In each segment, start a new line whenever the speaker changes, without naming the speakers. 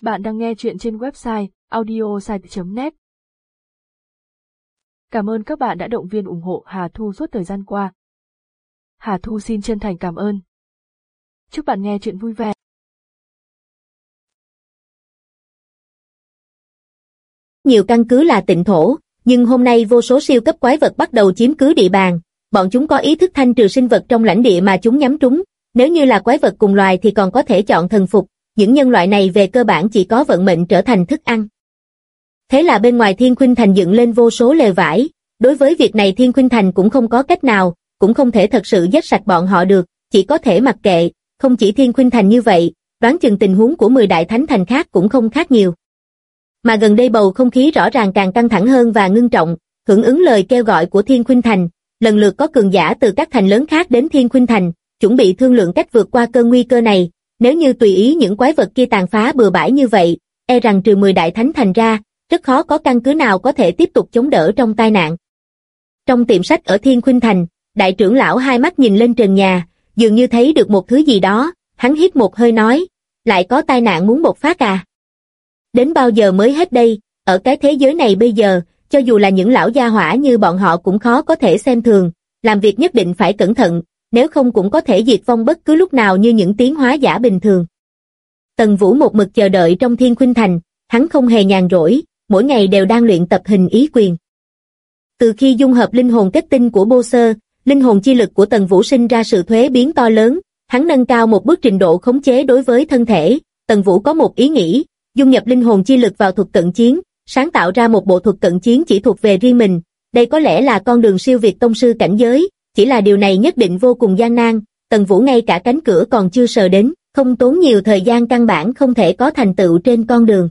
Bạn đang nghe chuyện trên website audiosite.net. Cảm ơn các bạn đã động viên ủng hộ Hà Thu suốt thời gian qua. Hà Thu xin chân thành cảm ơn. Chúc bạn nghe chuyện vui vẻ.
Nhiều căn cứ là tịnh thổ, nhưng hôm nay vô số siêu cấp quái vật bắt đầu chiếm cứ địa bàn. Bọn chúng có ý thức thanh trừ sinh vật trong lãnh địa mà chúng nhắm trúng. Nếu như là quái vật cùng loài thì còn có thể chọn thần phục. Những nhân loại này về cơ bản chỉ có vận mệnh trở thành thức ăn. Thế là bên ngoài Thiên Khuynh Thành dựng lên vô số lều vải. Đối với việc này Thiên Khuynh Thành cũng không có cách nào, cũng không thể thật sự giết sạch bọn họ được, chỉ có thể mặc kệ. Không chỉ Thiên Khuynh Thành như vậy, đoán chừng tình huống của 10 đại thánh thành khác cũng không khác nhiều. Mà gần đây bầu không khí rõ ràng càng căng thẳng hơn và ngưng trọng, hưởng ứng lời kêu gọi của Thiên Khuynh Thành, lần lượt có cường giả từ các thành lớn khác đến Thiên Khuynh Thành, chuẩn bị thương lượng cách vượt qua cơn nguy cơ này. Nếu như tùy ý những quái vật kia tàn phá bừa bãi như vậy, e rằng trừ 10 đại thánh thành ra, rất khó có căn cứ nào có thể tiếp tục chống đỡ trong tai nạn. Trong tiệm sách ở Thiên Khuynh Thành, đại trưởng lão hai mắt nhìn lên trần nhà, dường như thấy được một thứ gì đó, hắn hít một hơi nói, lại có tai nạn muốn bộc phát à? Đến bao giờ mới hết đây, ở cái thế giới này bây giờ, cho dù là những lão gia hỏa như bọn họ cũng khó có thể xem thường, làm việc nhất định phải cẩn thận, nếu không cũng có thể diệt vong bất cứ lúc nào như những tiến hóa giả bình thường. Tần Vũ một mực chờ đợi trong Thiên Khuynh Thành, hắn không hề nhàn rỗi, mỗi ngày đều đang luyện tập hình ý quyền. Từ khi dung hợp linh hồn kết tinh của Bô Sơ, linh hồn chi lực của Tần Vũ sinh ra sự thuế biến to lớn, hắn nâng cao một bước trình độ khống chế đối với thân thể. Tần Vũ có một ý nghĩ, dung nhập linh hồn chi lực vào thuật cận chiến, sáng tạo ra một bộ thuật cận chiến chỉ thuộc về riêng mình. Đây có lẽ là con đường siêu việt tông sư cảnh giới, chỉ là điều này nhất định vô cùng gian nan. Tần Vũ ngay cả cánh cửa còn chưa sờ đến, không tốn nhiều thời gian căn bản không thể có thành tựu trên con đường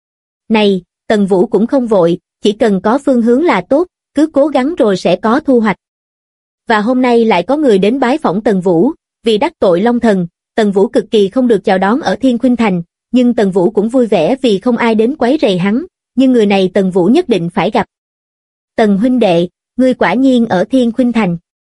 này. Tần Vũ cũng không vội, chỉ cần có phương hướng là tốt, cứ cố gắng rồi sẽ có thu hoạch. Và hôm nay lại có người đến bái phỏng Tần Vũ, vì đắc tội Long Thần, Tần Vũ cực kỳ không được chào đón ở Thiên Khuynh Thành, nhưng Tần Vũ cũng vui vẻ vì không ai đến quấy rầy hắn, nhưng người này Tần Vũ nhất định phải gặp. Tần huynh đệ, ngươi quả nhiên ở Thiên Khuynh Thành.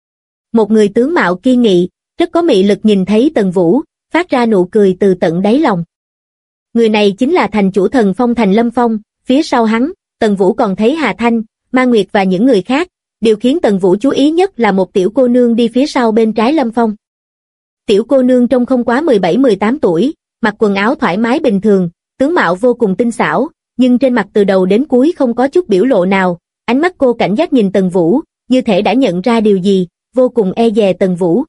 Một người tướng mạo kiên nghị, rất có mị lực nhìn thấy Tần Vũ, phát ra nụ cười từ tận đáy lòng. Người này chính là thành chủ Thần Phong thành Lâm Phong, phía sau hắn, Tần Vũ còn thấy Hà Thanh, Ma Nguyệt và những người khác. Điều khiến Tần Vũ chú ý nhất là một tiểu cô nương đi phía sau bên trái Lâm Phong. Tiểu cô nương trông không quá 17-18 tuổi, mặc quần áo thoải mái bình thường, tướng mạo vô cùng tinh xảo, nhưng trên mặt từ đầu đến cuối không có chút biểu lộ nào. Ánh mắt cô cảnh giác nhìn Tần Vũ, như thể đã nhận ra điều gì, vô cùng e dè Tần Vũ.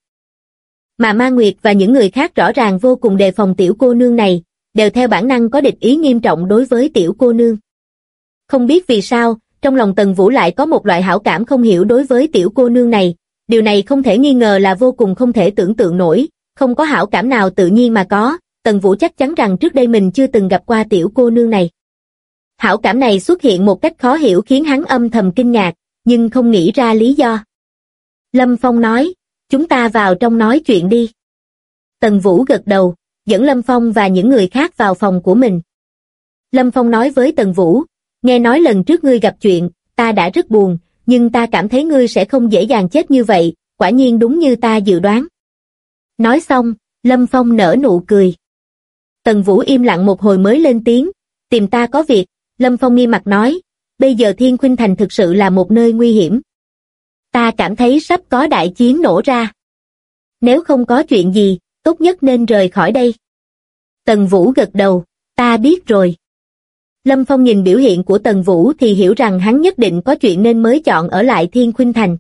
Mà Ma Nguyệt và những người khác rõ ràng vô cùng đề phòng tiểu cô nương này, đều theo bản năng có địch ý nghiêm trọng đối với tiểu cô nương. Không biết vì sao, trong lòng Tần Vũ lại có một loại hảo cảm không hiểu đối với tiểu cô nương này, điều này không thể nghi ngờ là vô cùng không thể tưởng tượng nổi, không có hảo cảm nào tự nhiên mà có. Tần Vũ chắc chắn rằng trước đây mình chưa từng gặp qua tiểu cô nương này. Hảo cảm này xuất hiện một cách khó hiểu khiến hắn âm thầm kinh ngạc, nhưng không nghĩ ra lý do. Lâm Phong nói, chúng ta vào trong nói chuyện đi. Tần Vũ gật đầu, dẫn Lâm Phong và những người khác vào phòng của mình. Lâm Phong nói với Tần Vũ, nghe nói lần trước ngươi gặp chuyện, ta đã rất buồn, nhưng ta cảm thấy ngươi sẽ không dễ dàng chết như vậy, quả nhiên đúng như ta dự đoán. Nói xong, Lâm Phong nở nụ cười. Tần Vũ im lặng một hồi mới lên tiếng, tìm ta có việc. Lâm Phong nghiêm mặt nói, bây giờ Thiên Khuynh Thành thực sự là một nơi nguy hiểm. Ta cảm thấy sắp có đại chiến nổ ra. Nếu không có chuyện gì, tốt nhất nên rời khỏi đây. Tần Vũ gật đầu, ta biết rồi. Lâm Phong nhìn biểu hiện của Tần Vũ thì hiểu rằng hắn nhất định có chuyện nên mới chọn ở lại Thiên Khuynh Thành.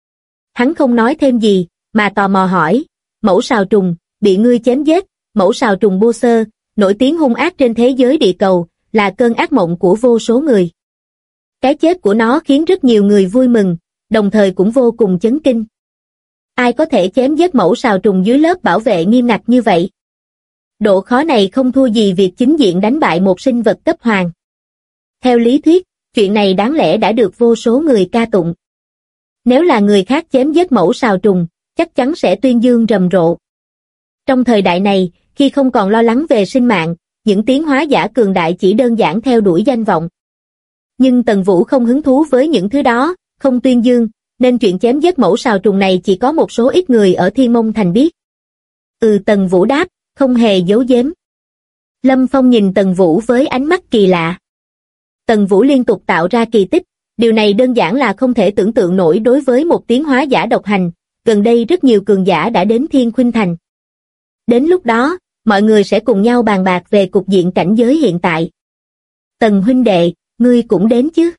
Hắn không nói thêm gì, mà tò mò hỏi, mẫu sào trùng, bị ngươi chém giết, mẫu sào trùng Bô Sơ, nổi tiếng hung ác trên thế giới địa cầu, là cơn ác mộng của vô số người. Cái chết của nó khiến rất nhiều người vui mừng, đồng thời cũng vô cùng chấn kinh. Ai có thể chém giết mẫu sào trùng dưới lớp bảo vệ nghiêm ngặt như vậy? Độ khó này không thua gì việc chính diện đánh bại một sinh vật cấp hoàng. Theo lý thuyết, chuyện này đáng lẽ đã được vô số người ca tụng. Nếu là người khác chém giết mẫu sào trùng, chắc chắn sẽ tuyên dương rầm rộ. Trong thời đại này, khi không còn lo lắng về sinh mạng, những tiến hóa giả cường đại chỉ đơn giản theo đuổi danh vọng. Nhưng Tần Vũ không hứng thú với những thứ đó, không tuyên dương, nên chuyện chém giết mẫu sào trùng này chỉ có một số ít người ở Thiên Mông Thành biết. Tần Vũ đáp, không hề giấu giếm. Lâm Phong nhìn Tần Vũ với ánh mắt kỳ lạ. Tần Vũ liên tục tạo ra kỳ tích, điều này đơn giản là không thể tưởng tượng nổi đối với một tiến hóa giả độc hành, gần đây rất nhiều cường giả đã đến Thiên Khuynh Thành. Đến lúc đó, mọi người sẽ cùng nhau bàn bạc về cục diện cảnh giới hiện tại. Tần huynh đệ, ngươi cũng đến chứ?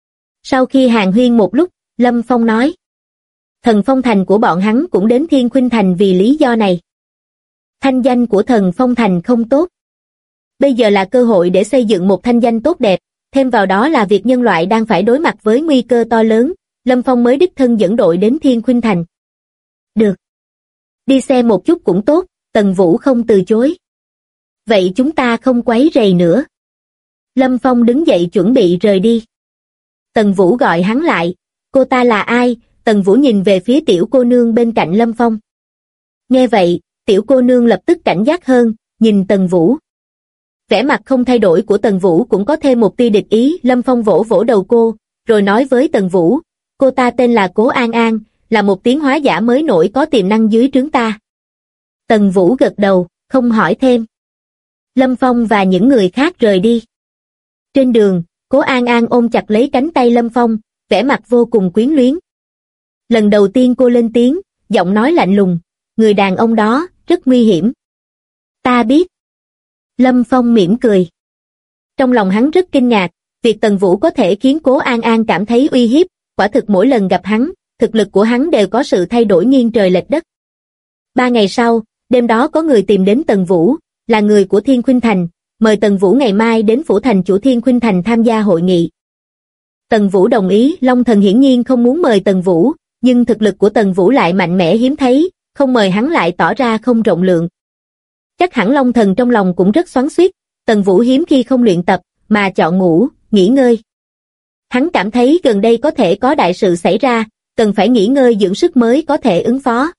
Sau khi hàn huyên một lúc, Lâm Phong nói. Thần Phong Thành của bọn hắn cũng đến Thiên Khuynh Thành vì lý do này. Thanh danh của Thần Phong Thành không tốt. Bây giờ là cơ hội để xây dựng một thanh danh tốt đẹp, thêm vào đó là việc nhân loại đang phải đối mặt với nguy cơ to lớn, Lâm Phong mới đích thân dẫn đội đến Thiên Khuynh Thành. Được. Đi xem một chút cũng tốt, Tần Vũ không từ chối. Vậy chúng ta không quấy rầy nữa. Lâm Phong đứng dậy chuẩn bị rời đi. Tần Vũ gọi hắn lại, cô ta là ai? Tần Vũ nhìn về phía tiểu cô nương bên cạnh Lâm Phong. Nghe vậy, tiểu cô nương lập tức cảnh giác hơn, nhìn Tần Vũ. Vẻ mặt không thay đổi của Tần Vũ cũng có thêm một tia địch ý. Lâm Phong vỗ vỗ đầu cô, rồi nói với Tần Vũ, cô ta tên là Cố An An, là một tiến hóa giả mới nổi có tiềm năng dưới trướng ta. Tần Vũ gật đầu, không hỏi thêm. Lâm Phong và những người khác rời đi. Trên đường, Cố An An ôm chặt lấy cánh tay Lâm Phong, vẻ mặt vô cùng quyến luyến. Lần đầu tiên cô lên tiếng, giọng nói lạnh lùng, người đàn ông đó, rất nguy hiểm. Ta biết. Lâm Phong mỉm cười. Trong lòng hắn rất kinh ngạc, việc Tần Vũ có thể khiến Cố An An cảm thấy uy hiếp, quả thực mỗi lần gặp hắn, thực lực của hắn đều có sự thay đổi nghiêng trời lệch đất. 3 ngày sau, đêm đó có người tìm đến Tần Vũ, là người của Thiên Khuynh Thành, mời Tần Vũ ngày mai đến phủ thành chủ Thiên Khuynh Thành tham gia hội nghị. Tần Vũ đồng ý. Long Thần hiển nhiên không muốn mời Tần Vũ, nhưng thực lực của Tần Vũ lại mạnh mẽ hiếm thấy, không mời hắn lại tỏ ra không rộng lượng. Chắc hẳn Long Thần trong lòng cũng rất xoắn xuýt, Tần Vũ hiếm khi không luyện tập, mà chọn ngủ, nghỉ ngơi. Hắn cảm thấy gần đây có thể có đại sự xảy ra, cần phải nghỉ ngơi dưỡng sức mới có thể ứng phó.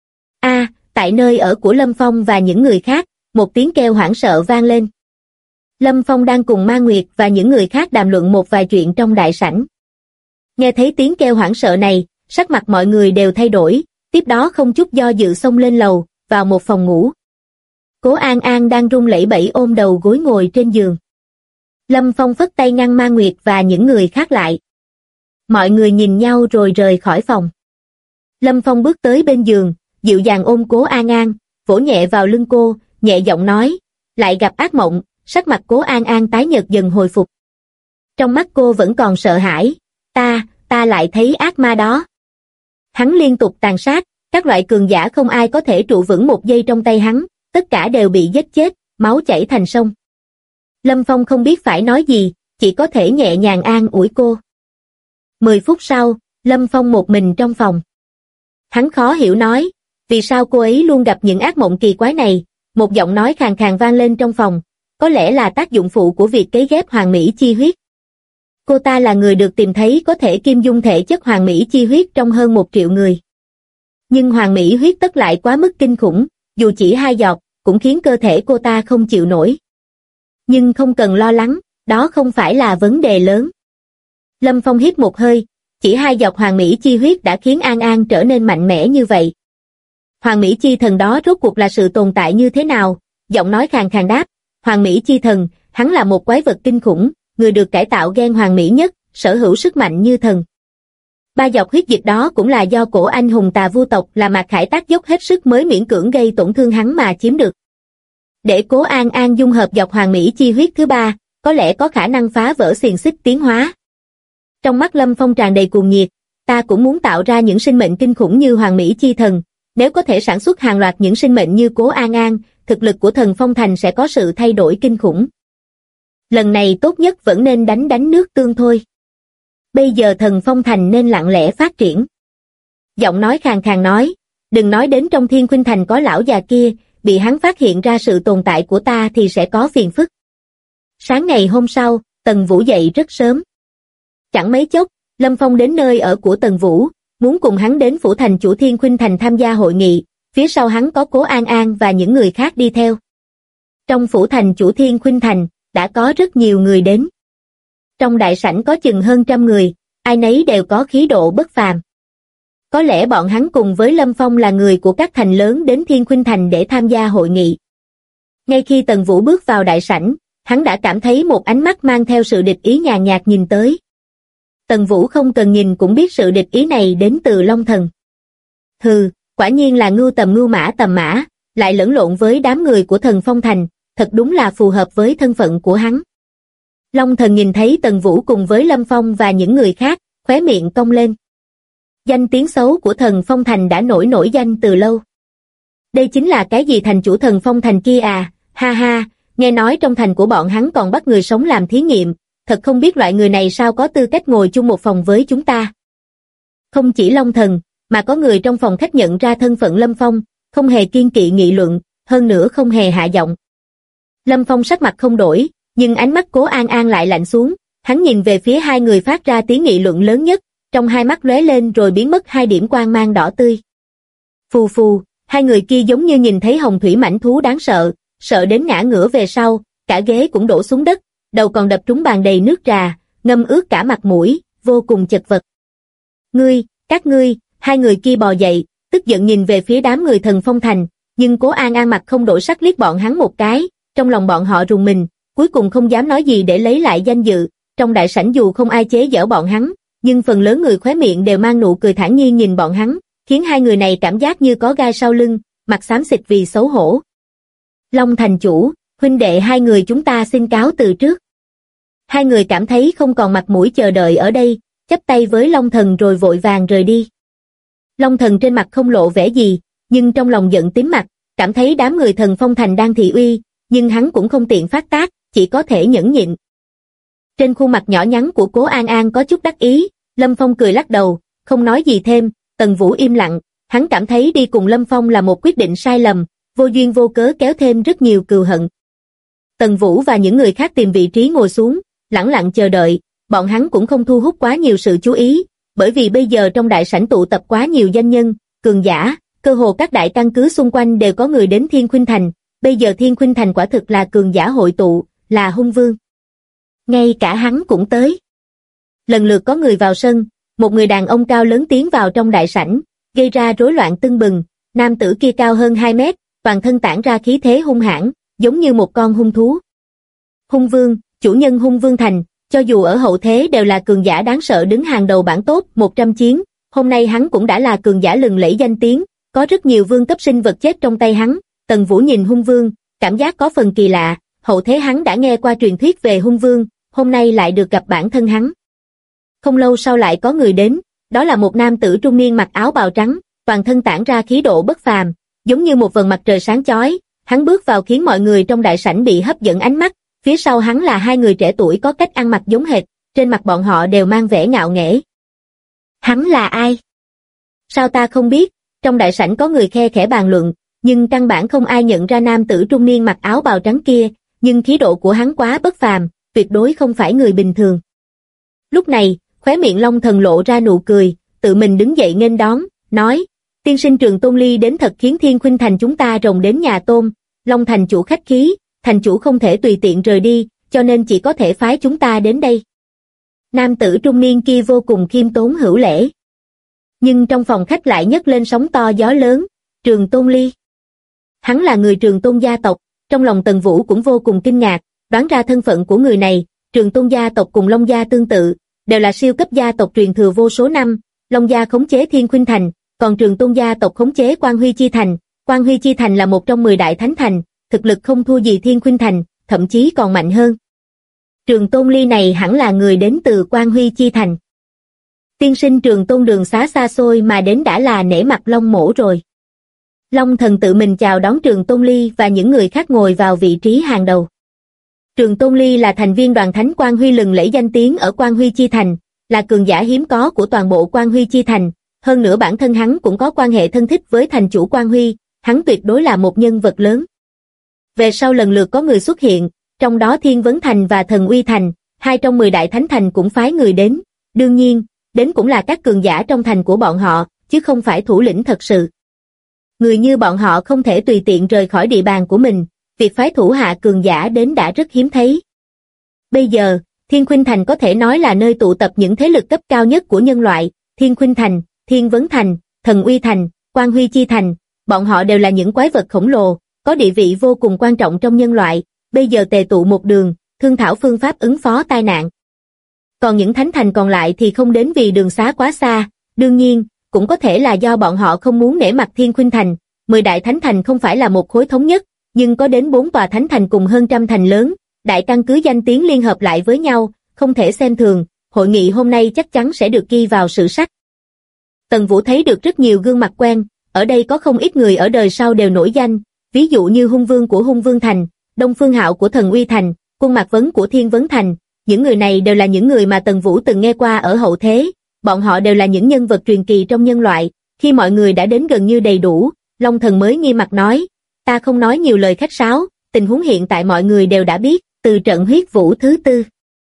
Tại nơi ở của Lâm Phong và những người khác, một tiếng kêu hoảng sợ vang lên. Lâm Phong đang cùng Ma Nguyệt và những người khác đàm luận một vài chuyện trong đại sảnh. Nghe thấy tiếng kêu hoảng sợ này, sắc mặt mọi người đều thay đổi, tiếp đó không chút do dự xông lên lầu, vào một phòng ngủ. Cố An An đang run lẩy bẩy ôm đầu gối ngồi trên giường. Lâm Phong phất tay ngăn Ma Nguyệt và những người khác lại. Mọi người nhìn nhau rồi rời khỏi phòng. Lâm Phong bước tới bên giường, dịu dàng ôm Cố An An, vỗ nhẹ vào lưng cô, nhẹ giọng nói, lại gặp ác mộng. Sắc mặt Cố An An tái nhợt dần hồi phục. Trong mắt cô vẫn còn sợ hãi, ta lại thấy ác ma đó. Hắn liên tục tàn sát, các loại cường giả không ai có thể trụ vững một giây trong tay hắn, tất cả đều bị giết chết, máu chảy thành sông. Lâm Phong không biết phải nói gì, chỉ có thể nhẹ nhàng an ủi cô. 10 phút sau, Lâm Phong một mình trong phòng. Hắn khó hiểu nói, vì sao cô ấy luôn gặp những ác mộng kỳ quái này? Một giọng nói khàn khàn vang lên trong phòng, có lẽ là tác dụng phụ của việc cấy ghép hoàng mỹ chi huyết. Cô ta là người được tìm thấy có thể kim dung thể chất hoàng mỹ chi huyết trong hơn 1 triệu người. Nhưng hoàng mỹ huyết tất lại quá mức kinh khủng, dù chỉ 2 giọt, cũng khiến cơ thể cô ta không chịu nổi. Nhưng không cần lo lắng, đó không phải là vấn đề lớn. Lâm Phong hít một hơi, chỉ 2 giọt hoàng mỹ chi huyết đã khiến An An trở nên mạnh mẽ như vậy. Hoàng mỹ chi thần đó rốt cuộc là sự tồn tại như thế nào? Giọng nói khàn khàn đáp, Hoàng mỹ chi thần, hắn là một quái vật kinh khủng, người được cải tạo gen hoàng mỹ nhất, sở hữu sức mạnh như thần. 3 giọt huyết dịch đó cũng là do cổ anh hùng Tà Vu tộc là Mạc Khải tác dốc hết sức mới miễn cưỡng gây tổn thương hắn mà chiếm được. Để Cố An An dung hợp giọt hoàng mỹ chi huyết thứ 3, có lẽ có khả năng phá vỡ xiềng xích tiến hóa. Trong mắt Lâm Phong tràn đầy cuồng nhiệt, ta cũng muốn tạo ra những sinh mệnh kinh khủng như hoàng mỹ chi thần, nếu có thể sản xuất hàng loạt những sinh mệnh như Cố An An, thực lực của Thần Phong Thành sẽ có sự thay đổi kinh khủng. Lần này tốt nhất vẫn nên đánh nước tương thôi. Bây giờ Thần Phong Thành nên lặng lẽ phát triển. Giọng nói khàn khàn nói, đừng nói đến trong Thiên Khuynh Thành có lão già kia, bị hắn phát hiện ra sự tồn tại của ta thì sẽ có phiền phức. Sáng ngày hôm sau, Tần Vũ dậy rất sớm. Chẳng mấy chốc, Lâm Phong đến nơi ở của Tần Vũ, muốn cùng hắn đến phủ thành chủ Thiên Khuynh Thành tham gia hội nghị, phía sau hắn có Cố An An và những người khác đi theo. Trong phủ thành chủ Thiên Khuynh Thành, đã có rất nhiều người đến. Trong đại sảnh có chừng hơn 100 người, ai nấy đều có khí độ bất phàm. Có lẽ bọn hắn cùng với Lâm Phong là người của các thành lớn đến Thiên Khuynh Thành để tham gia hội nghị. Ngay khi Tần Vũ bước vào đại sảnh, hắn đã cảm thấy một ánh mắt mang theo sự địch ý nhàn nhạt nhìn tới. Tần Vũ không cần nhìn cũng biết sự địch ý này đến từ Long Thần. Hừ, quả nhiên là ngưu mã tầm mã, lại lẫn lộn với đám người của Thần Phong Thành, thật đúng là phù hợp với thân phận của hắn. Long Thần nhìn thấy Tần Vũ cùng với Lâm Phong và những người khác, khóe miệng cong lên. Danh tiếng xấu của Thần Phong Thành đã nổi danh từ lâu. Đây chính là cái gì thành chủ Thần Phong Thành kia à, ha ha, nghe nói trong thành của bọn hắn còn bắt người sống làm thí nghiệm, thật không biết loại người này sao có tư cách ngồi chung một phòng với chúng ta. Không chỉ Long Thần, mà có người trong phòng khách nhận ra thân phận Lâm Phong, không hề kiêng kỵ nghị luận, hơn nữa không hề hạ giọng. Lâm Phong sắc mặt không đổi, nhưng ánh mắt Cố An An lại lạnh xuống, hắn nhìn về phía hai người phát ra tiếng nghị luận lớn nhất, trong hai mắt lóe lên rồi biến mất hai điểm quang mang đỏ tươi. Phù phù, hai người kia giống như nhìn thấy hồng thủy mãnh thú đáng sợ, sợ đến ngã ngửa về sau, cả ghế cũng đổ xuống đất, đầu còn đập trúng bàn đầy nước trà, ngâm ướt cả mặt mũi, vô cùng chật vật. Các ngươi, hai người kia bò dậy, tức giận nhìn về phía đám người Thần Phong Thành, nhưng Cố An An mặt không đổi sắc liếc bọn hắn một cái, trong lòng bọn họ rùng mình, cuối cùng không dám nói gì để lấy lại danh dự. Trong đại sảnh dù không ai chế giễu bọn hắn, nhưng phần lớn người khóe miệng đều mang nụ cười thản nhiên nhìn bọn hắn, khiến hai người này cảm giác như có gai sau lưng, mặt xám xịt vì xấu hổ. Long thành chủ, huynh đệ hai người chúng ta xin cáo từ trước. Hai người cảm thấy không còn mặt mũi chờ đợi ở đây, chắp tay với Long Thần rồi vội vàng rời đi. Long Thần trên mặt không lộ vẻ gì, nhưng trong lòng giận tím mặt, cảm thấy đám người Thần Phong Thành đang thị uy, nhưng hắn cũng không tiện phát tác, chỉ có thể nhẫn nhịn. Trên khuôn mặt nhỏ nhắn của Cố An An có chút đắc ý, Lâm Phong cười lắc đầu, không nói gì thêm. Tần Vũ im lặng, hắn cảm thấy đi cùng Lâm Phong là một quyết định sai lầm, vô duyên vô cớ kéo thêm rất nhiều cừu hận. Tần Vũ và những người khác tìm vị trí ngồi xuống, lẳng lặng chờ đợi, bọn hắn cũng không thu hút quá nhiều sự chú ý, bởi vì bây giờ trong đại sảnh tụ tập quá nhiều danh nhân, cường giả, cơ hồ các đại căn cứ xung quanh đều có người đến Thiên Khuynh Thành, bây giờ Thiên Khuynh Thành quả thực là cường giả hội tụ, là hung vương. Ngay cả hắn cũng tới. Lần lượt có người vào sân, một người đàn ông cao lớn tiến vào trong đại sảnh, gây ra rối loạn tưng bừng, nam tử kia cao hơn 2 mét, toàn thân tản ra khí thế hung hãn, giống như một con hung thú. Hung vương, chủ nhân Hung Vương Thành, cho dù ở hậu thế đều là cường giả đáng sợ đứng hàng đầu bảng top 100 chiến, hôm nay hắn cũng đã là cường giả lừng lẫy danh tiếng, có rất nhiều vương cấp sinh vật chết trong tay hắn. Tần Vũ nhìn Hung Vương, cảm giác có phần kỳ lạ, hậu thế hắn đã nghe qua truyền thuyết về Hung Vương, hôm nay lại được gặp bản thân hắn. Không lâu sau lại có người đến, đó là một nam tử trung niên mặc áo bào trắng, toàn thân tản ra khí độ bất phàm, giống như một vầng mặt trời sáng chói, hắn bước vào khiến mọi người trong đại sảnh bị hấp dẫn ánh mắt, phía sau hắn là hai người trẻ tuổi có cách ăn mặc giống hệt, trên mặt bọn họ đều mang vẻ ngạo nghễ. Hắn là ai? Sao ta không biết? Trong đại sảnh có người khe khẽ bàn luận, nhưng căn bản không ai nhận ra nam tử trung niên mặc áo bào trắng kia, nhưng khí độ của hắn quá bất phàm, tuyệt đối không phải người bình thường. Lúc này, khóe miệng Long Thần lộ ra nụ cười, tự mình đứng dậy nghênh đón, nói, tiên sinh Trường Tôn Ly đến thật khiến Thiên Khuynh Thành chúng ta rồng đến nhà tôm, Long thành chủ khách khí, thành chủ không thể tùy tiện rời đi, cho nên chỉ có thể phái chúng ta đến đây. Nam tử trung niên kia vô cùng khiêm tốn hữu lễ. Nhưng trong phòng khách lại nhấc lên sóng to gió lớn, Trường Tôn Ly. Hắn là người Trường Tôn gia tộc, trong lòng Tần Vũ cũng vô cùng kinh ngạc, đoán ra thân phận của người này. Trường Tôn gia tộc cùng Long gia tương tự, đều là siêu cấp gia tộc truyền thừa vô số năm, Long gia khống chế Thiên Khuynh Thành, còn Trường Tôn gia tộc khống chế Quan Huy Chi Thành. Quan Huy Chi Thành là một trong 10 đại thánh thành, thực lực không thua gì Thiên Khuynh Thành, thậm chí còn mạnh hơn. Trường Tôn Ly này hẳn là người đến từ Quan Huy Chi Thành. Tiên sinh Trường Tôn đường xá xa xôi mà đến đã là nể mặt Long mỗ rồi. Long thần tự mình chào đón Trường Tôn Ly và những người khác ngồi vào vị trí hàng đầu. Trường Tôn Ly là thành viên đoàn thánh Quan Huy lừng lẫy danh tiếng ở Quan Huy Chi Thành, là cường giả hiếm có của toàn bộ Quan Huy Chi Thành, hơn nữa bản thân hắn cũng có quan hệ thân thích với thành chủ Quan Huy, hắn tuyệt đối là một nhân vật lớn. Về sau lần lượt có người xuất hiện, trong đó Thiên Vấn Thành và Thần Uy Thành, 2 trong 10 đại thánh thành cũng phái người đến, đương nhiên, đến cũng là các cường giả trong thành của bọn họ, chứ không phải thủ lĩnh thật sự. Người như bọn họ không thể tùy tiện rời khỏi địa bàn của mình, việc phái thủ hạ cường giả đến đã rất hiếm thấy. Bây giờ, Thiên Khuynh Thành có thể nói là nơi tụ tập những thế lực cấp cao nhất của nhân loại, Thiên Khuynh Thành, Thiên Vấn Thành, Thần Uy Thành, Quan Huy Chi Thành, bọn họ đều là những quái vật khổng lồ, có địa vị vô cùng quan trọng trong nhân loại, bây giờ tề tụ một đường, thương thảo phương pháp ứng phó tai nạn. Còn những thánh thành còn lại thì không đến vì đường xá quá xa, đương nhiên, cũng có thể là do bọn họ không muốn nể mặt Thiên Khuynh Thành. 10 đại thánh thành không phải là một khối thống nhất, nhưng có đến 4 tòa thánh thành cùng hơn trăm thành lớn, đại căn cứ danh tiếng liên hợp lại với nhau, không thể xem thường, hội nghị hôm nay chắc chắn sẽ được ghi vào sử sách. Tần Vũ thấy được rất nhiều gương mặt quen, ở đây có không ít người ở đời sau đều nổi danh, ví dụ như Hung Vương của Hung Vương Thành, Đông Phương Hạo của Thần Uy Thành, Quân Mạc Vấn của Thiên Vấn Thành, những người này đều là những người mà Tần Vũ từng nghe qua ở hậu thế, bọn họ đều là những nhân vật truyền kỳ trong nhân loại. Khi mọi người đã đến gần như đầy đủ, Long Thần mới nghiêm mặt nói, ta không nói nhiều lời khách sáo, tình huống hiện tại mọi người đều đã biết, từ trận huyết vũ thứ 4.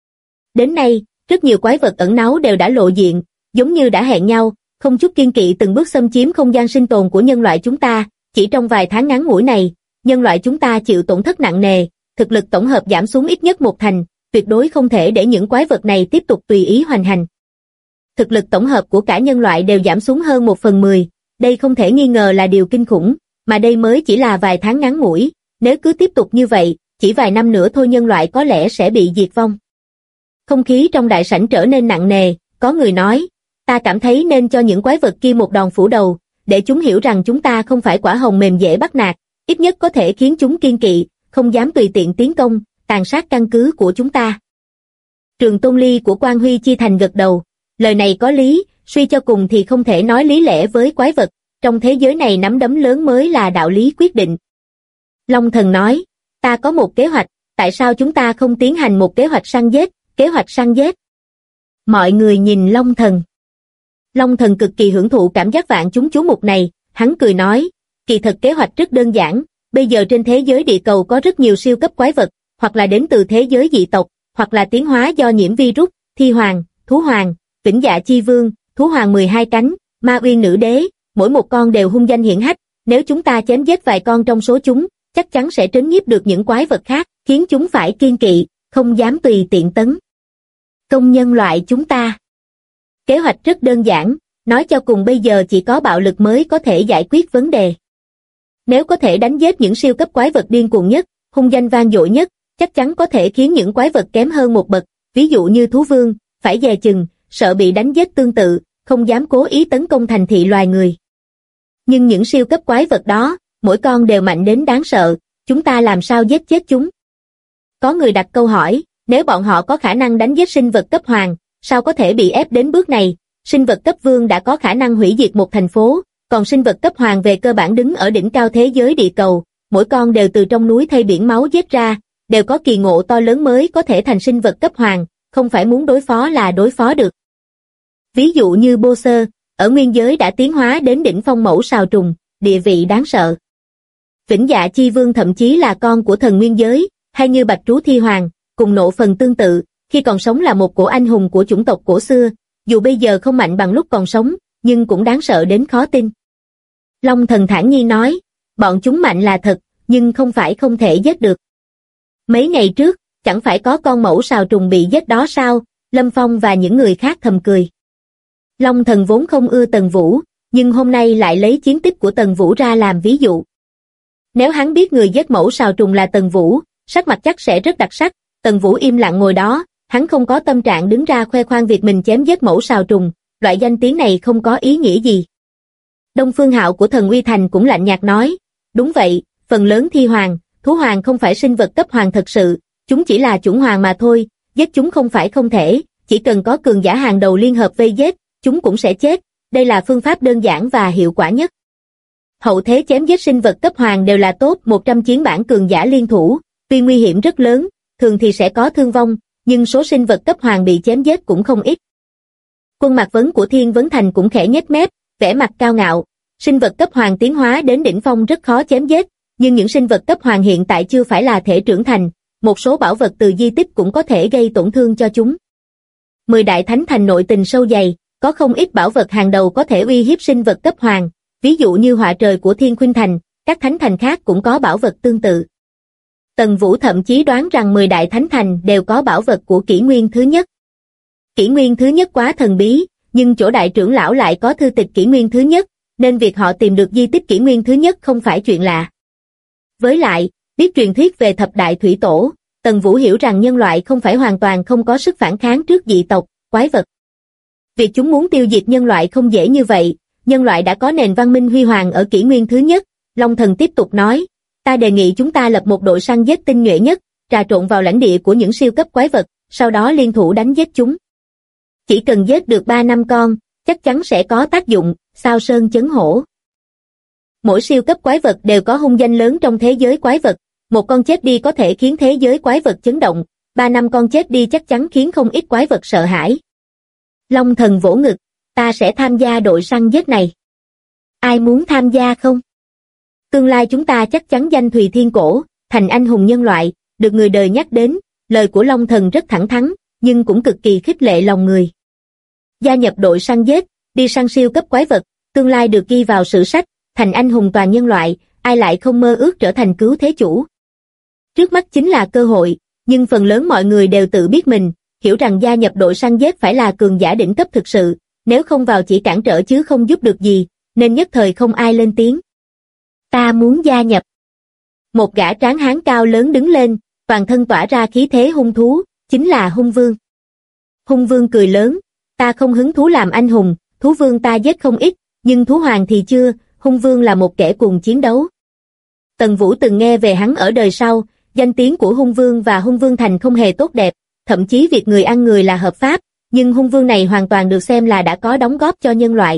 Đến nay, rất nhiều quái vật ẩn náu đều đã lộ diện, giống như đã hẹn nhau, không chút kiêng kỵ từng bước xâm chiếm không gian sinh tồn của nhân loại chúng ta, chỉ trong vài tháng ngắn ngủi này, nhân loại chúng ta chịu tổn thất nặng nề, thực lực tổng hợp giảm xuống ít nhất 1 thành, tuyệt đối không thể để những quái vật này tiếp tục tùy ý hoành hành. Thực lực tổng hợp của cả nhân loại đều giảm xuống hơn 1/10, đây không thể nghi ngờ là điều kinh khủng, mà đây mới chỉ là vài tháng ngắn ngủi, nếu cứ tiếp tục như vậy, chỉ vài năm nữa thôi nhân loại có lẽ sẽ bị diệt vong. Không khí trong đại sảnh trở nên nặng nề, có người nói, ta cảm thấy nên cho những quái vật kia một đòn phủ đầu, để chúng hiểu rằng chúng ta không phải quả hồng mềm dễ bắt nạt, ít nhất có thể khiến chúng kiêng kỵ, không dám tùy tiện tiến công, tàn sát căn cứ của chúng ta. Trường Tôn Ly của Quan Huy Chi Thành gật đầu, lời này có lý, suy cho cùng thì không thể nói lý lẽ với quái vật, trong thế giới này nắm đấm lớn mới là đạo lý quyết định. Long Thần nói, ta có một kế hoạch, tại sao chúng ta không tiến hành một kế hoạch săn giết, kế hoạch săn giết? Mọi người nhìn Long Thần. Long Thần cực kỳ hưởng thụ cảm giác vạn chúng chú mục này, hắn cười nói, kỳ thật kế hoạch rất đơn giản, bây giờ trên thế giới địa cầu có rất nhiều siêu cấp quái vật, hoặc là đến từ thế giới dị tộc, hoặc là tiến hóa do nhiễm virus, thi hoàng, thú hoàng, vĩnh dạ chi vương, thú hoàng 12 cánh, ma uyên nữ đế, mỗi một con đều hung danh hiển hách, nếu chúng ta chém giết vài con trong số chúng, chắc chắn sẽ trấn nhiếp được những quái vật khác, khiến chúng phải kiêng kỵ, không dám tùy tiện tấn công nhân loại chúng ta. Kế hoạch rất đơn giản, nói cho cùng bây giờ chỉ có bạo lực mới có thể giải quyết vấn đề. Nếu có thể đánh giết những siêu cấp quái vật điên cuồng nhất, hung danh vang dội nhất, chắc chắn có thể khiến những quái vật kém hơn một bậc, ví dụ như thú vương, phải dè chừng, sợ bị đánh giết tương tự, không dám cố ý tấn công thành thị loài người. Nhưng những siêu cấp quái vật đó, mỗi con đều mạnh đến đáng sợ, chúng ta làm sao giết chết chúng? Có người đặt câu hỏi, nếu bọn họ có khả năng đánh giết sinh vật cấp hoàng, sao có thể bị ép đến bước này? Sinh vật cấp vương đã có khả năng hủy diệt một thành phố, còn sinh vật cấp hoàng về cơ bản đứng ở đỉnh cao thế giới địa cầu, mỗi con đều từ trong núi thây biển máu giết ra, đều có kỳ ngộ to lớn mới có thể thành sinh vật cấp hoàng, không phải muốn đối phó là đối phó được. Ví dụ như Bô Sơ, ở nguyên giới đã tiến hóa đến đỉnh phong mẫu sào trùng, địa vị đáng sợ. Vĩnh Dạ Chi Vương thậm chí là con của thần nguyên giới, hay như Bạch Trú Thi Hoàng, cùng nộ phần tương tự, khi còn sống là một cổ anh hùng của chủng tộc cổ xưa, dù bây giờ không mạnh bằng lúc còn sống, nhưng cũng đáng sợ đến khó tin. Long Thần thản nhiên nói, bọn chúng mạnh là thật, nhưng không phải không thể giết được. Mấy ngày trước, chẳng phải có con mẫu sào trùng bị giết đó sao? Lâm Phong và những người khác thầm cười. Long Thần vốn không ưa Tần Vũ, nhưng hôm nay lại lấy chiến tích của Tần Vũ ra làm ví dụ. Nếu hắn biết người giết mẫu sào trùng là Tần Vũ, sắc mặt chắc sẽ rất đặc sắc. Tần Vũ im lặng ngồi đó, hắn không có tâm trạng đứng ra khoe khoang việc mình chém giết mẫu sào trùng, loại danh tiếng này không có ý nghĩa gì. Đông Phương Hạo của Thần Uy Thành cũng lạnh nhạt nói, đúng vậy, phần lớn thi hoàng, thú hoàng không phải sinh vật cấp hoàng thật sự, chúng chỉ là chủng hoàng mà thôi, giết chúng không phải không thể, chỉ cần có cường giả hàng đầu liên hợp vây giết, chúng cũng sẽ chết, đây là phương pháp đơn giản và hiệu quả nhất. Hậu thế chém giết sinh vật cấp hoàng đều là top 100 chiến bản cường giả liên thủ, tuy nguy hiểm rất lớn, thường thì sẽ có thương vong, nhưng số sinh vật cấp hoàng bị chém giết cũng không ít. Quân Mạc Vấn của Thiên Vấn Thành cũng khẽ nhếch mép, vẻ mặt cao ngạo, sinh vật cấp hoàng tiến hóa đến đỉnh phong rất khó chém giết, nhưng những sinh vật cấp hoàng hiện tại chưa phải là thể trưởng thành, một số bảo vật từ di tích cũng có thể gây tổn thương cho chúng. 10 đại thánh thành nội tình sâu dày, có không ít bảo vật hàng đầu có thể uy hiếp sinh vật cấp hoàng, ví dụ như họa trời của Thiên Khuynh Thành, các thánh thành khác cũng có bảo vật tương tự. Tần Vũ thậm chí đoán rằng 10 đại thánh thành đều có bảo vật của kỷ nguyên thứ nhất. Kỷ nguyên thứ nhất quá thần bí, nhưng chỗ đại trưởng lão lại có thư tịch kỷ nguyên thứ nhất, nên việc họ tìm được di tích kỷ nguyên thứ nhất không phải chuyện lạ. Với lại, biết truyền thuyết về thập đại thủy tổ, Tần Vũ hiểu rằng nhân loại không phải hoàn toàn không có sức phản kháng trước dị tộc, quái vật. Việc chúng muốn tiêu diệt nhân loại không dễ như vậy, nhân loại đã có nền văn minh huy hoàng ở kỷ nguyên thứ nhất. Long Thần tiếp tục nói, ta đề nghị chúng ta lập một đội săn giết tinh nhuệ nhất, trà trộn vào lãnh địa của những siêu cấp quái vật, sau đó liên thủ đánh giết chúng. Chỉ cần giết được 3-5 con, chắc chắn sẽ có tác dụng, Sao Sơn chấn hổ. Mỗi siêu cấp quái vật đều có hung danh lớn trong thế giới quái vật, một con chết đi có thể khiến thế giới quái vật chấn động, 3-5 con chết đi chắc chắn khiến không ít quái vật sợ hãi. Long Thần vỗ ngực, ta sẽ tham gia đội săn giết này. Ai muốn tham gia không? Tương lai chúng ta chắc chắn danh Thùy Thiên Cổ, thành anh hùng nhân loại, được người đời nhắc đến, lời của Long Thần rất thẳng thắn, nhưng cũng cực kỳ khích lệ lòng người. Gia nhập đội săn giết, đi săn siêu cấp quái vật, tương lai được ghi vào sử sách, thành anh hùng toàn nhân loại, ai lại không mơ ước trở thành cứu thế chủ. Trước mắt chính là cơ hội, nhưng phần lớn mọi người đều tự biết mình, hiểu rằng gia nhập đội săn giết phải là cường giả đỉnh cấp thực sự, nếu không vào chỉ cản trở chứ không giúp được gì, nên nhất thời không ai lên tiếng. Ta muốn gia nhập. Một gã tráng hán cao lớn đứng lên, toàn thân tỏa ra khí thế hung thú, chính là Hung Vương. Hung Vương cười lớn, ta không hứng thú làm anh hùng, thú vương ta giết không ít, nhưng thú hoàng thì chưa, Hung Vương là một kẻ cuồng chiến đấu. Tần Vũ từng nghe về hắn ở đời sau, danh tiếng của Hung Vương và Hung Vương Thành không hề tốt đẹp, thậm chí việc người ăn người là hợp pháp, nhưng Hung Vương này hoàn toàn được xem là đã có đóng góp cho nhân loại.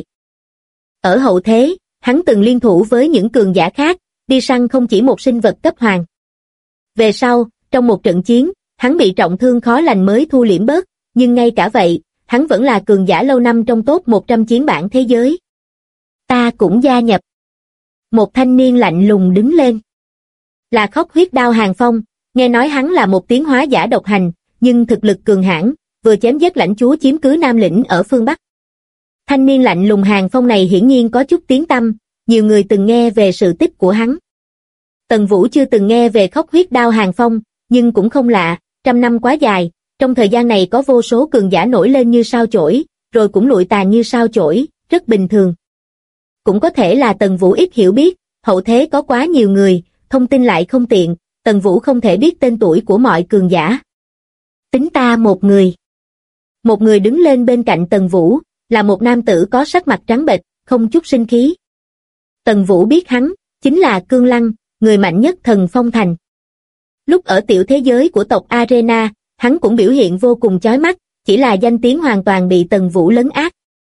Ở hậu thế, hắn từng liên thủ với những cường giả khác, đi săn không chỉ một sinh vật cấp hoàng. Về sau, trong một trận chiến, hắn bị trọng thương khó lành mới thu liễm bớt, nhưng ngay cả vậy, hắn vẫn là cường giả lâu năm trong top 100 chiến bảng thế giới. Ta cũng gia nhập. Một thanh niên lạnh lùng đứng lên. Là Khốc Huyết Đao Hàng Phong, nghe nói hắn là một tiến hóa giả độc hành, nhưng thực lực cường hãn, vừa chém giết lãnh chúa chiếm cứ Nam Lĩnh ở phương Bắc. Thanh niên lạnh lùng Hàng Phong này hiển nhiên có chút tiếng tăm, nhiều người từng nghe về sự tích của hắn. Tần Vũ chưa từng nghe về Khốc Huyết Đao Hàng Phong, nhưng cũng không lạ, 100 năm quá dài, trong thời gian này có vô số cường giả nổi lên như sao chổi, rồi cũng lụi tàn như sao chổi, rất bình thường. Cũng có thể là Tần Vũ ít hiểu biết, hậu thế có quá nhiều người, thông tin lại không tiện, Tần Vũ không thể biết tên tuổi của mọi cường giả. Tính ta một người. Một người đứng lên bên cạnh Tần Vũ, là một nam tử có sắc mặt trắng bệch, không chút sinh khí. Tần Vũ biết hắn, chính là Cương Lăng, người mạnh nhất Thần Phong Thành. Lúc ở tiểu thế giới của tộc Arena, hắn cũng biểu hiện vô cùng chói mắt, chỉ là danh tiếng hoàn toàn bị Tần Vũ lấn át.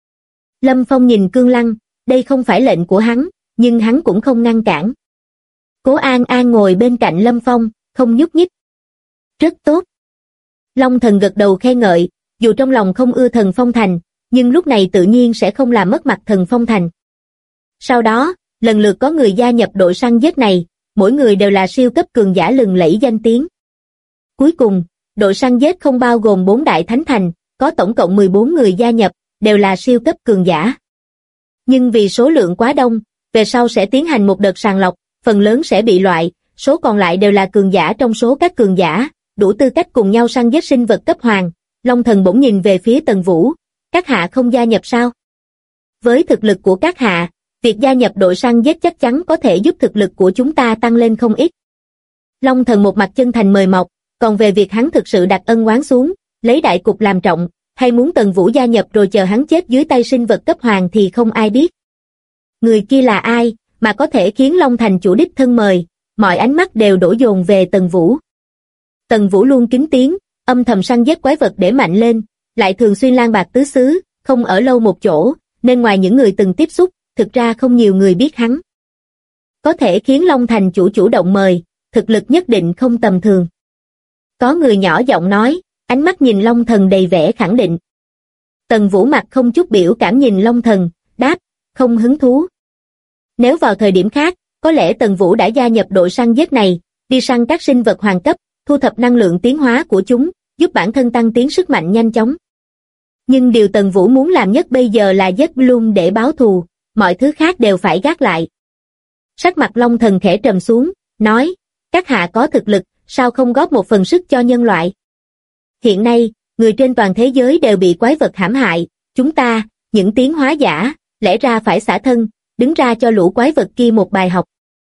Lâm Phong nhìn Cương Lăng, đây không phải lệnh của hắn, nhưng hắn cũng không ngăn cản. Cố An An ngồi bên cạnh Lâm Phong, không nhúc nhích. Rất tốt. Long Thần gật đầu khen ngợi, dù trong lòng không ưa Thần Phong Thành, nhưng lúc này tự nhiên sẽ không làm mất mặt Thần Phong Thành. Sau đó, lần lượt có người gia nhập đội săn giết này, mỗi người đều là siêu cấp cường giả lừng lẫy danh tiếng. Cuối cùng, đội săn giết không bao gồm 4 đại thánh thành, có tổng cộng 14 người gia nhập, đều là siêu cấp cường giả. Nhưng vì số lượng quá đông, về sau sẽ tiến hành một đợt sàng lọc, phần lớn sẽ bị loại, số còn lại đều là cường giả trong số các cường giả, đủ tư cách cùng nhau săn giết sinh vật cấp hoàng. Long Thần bỗng nhìn về phía Tần Vũ, các hạ không gia nhập sao? Với thực lực của các hạ, việc gia nhập đội săn giết chắc chắn có thể giúp thực lực của chúng ta tăng lên không ít. Long Thần một mặt chân thành mời mọc, còn về việc hắn thực sự đặt ân oán xuống, lấy đại cục làm trọng, hay muốn Tần Vũ gia nhập rồi chờ hắn chết dưới tay sinh vật cấp hoàng thì không ai biết. Người kia là ai, mà có thể khiến Long Thành chủ đích thân mời, mọi ánh mắt đều đổ dồn về Tần Vũ. Tần Vũ luôn kín tiếng, âm thầm săn giết quái vật để mạnh lên, lại thường xuyên lang bạc tứ xứ, không ở lâu một chỗ, nên ngoài những người từng tiếp xúc, thực ra không nhiều người biết hắn. Có thể khiến Long Thành chủ chủ động mời, thực lực nhất định không tầm thường. Có người nhỏ giọng nói, ánh mắt nhìn Long Thần đầy vẻ khẳng định. Tần Vũ mặt không chút biểu cảm nhìn Long Thần, đáp, không hứng thú. Nếu vào thời điểm khác, có lẽ Tần Vũ đã gia nhập đội săn giết này, đi săn các sinh vật hoàng cấp, thu thập năng lượng tiến hóa của chúng, giúp bản thân tăng tiến sức mạnh nhanh chóng. Nhưng điều Tần Vũ muốn làm nhất bây giờ là giết Bloom để báo thù, mọi thứ khác đều phải gác lại. Sắc mặt Long Thần khẽ trầm xuống, nói, các hạ có thực lực, sao không góp một phần sức cho nhân loại? Hiện nay, người trên toàn thế giới đều bị quái vật hãm hại, chúng ta, những tiến hóa giả, lẽ ra phải xả thân, đứng ra cho lũ quái vật kia một bài học.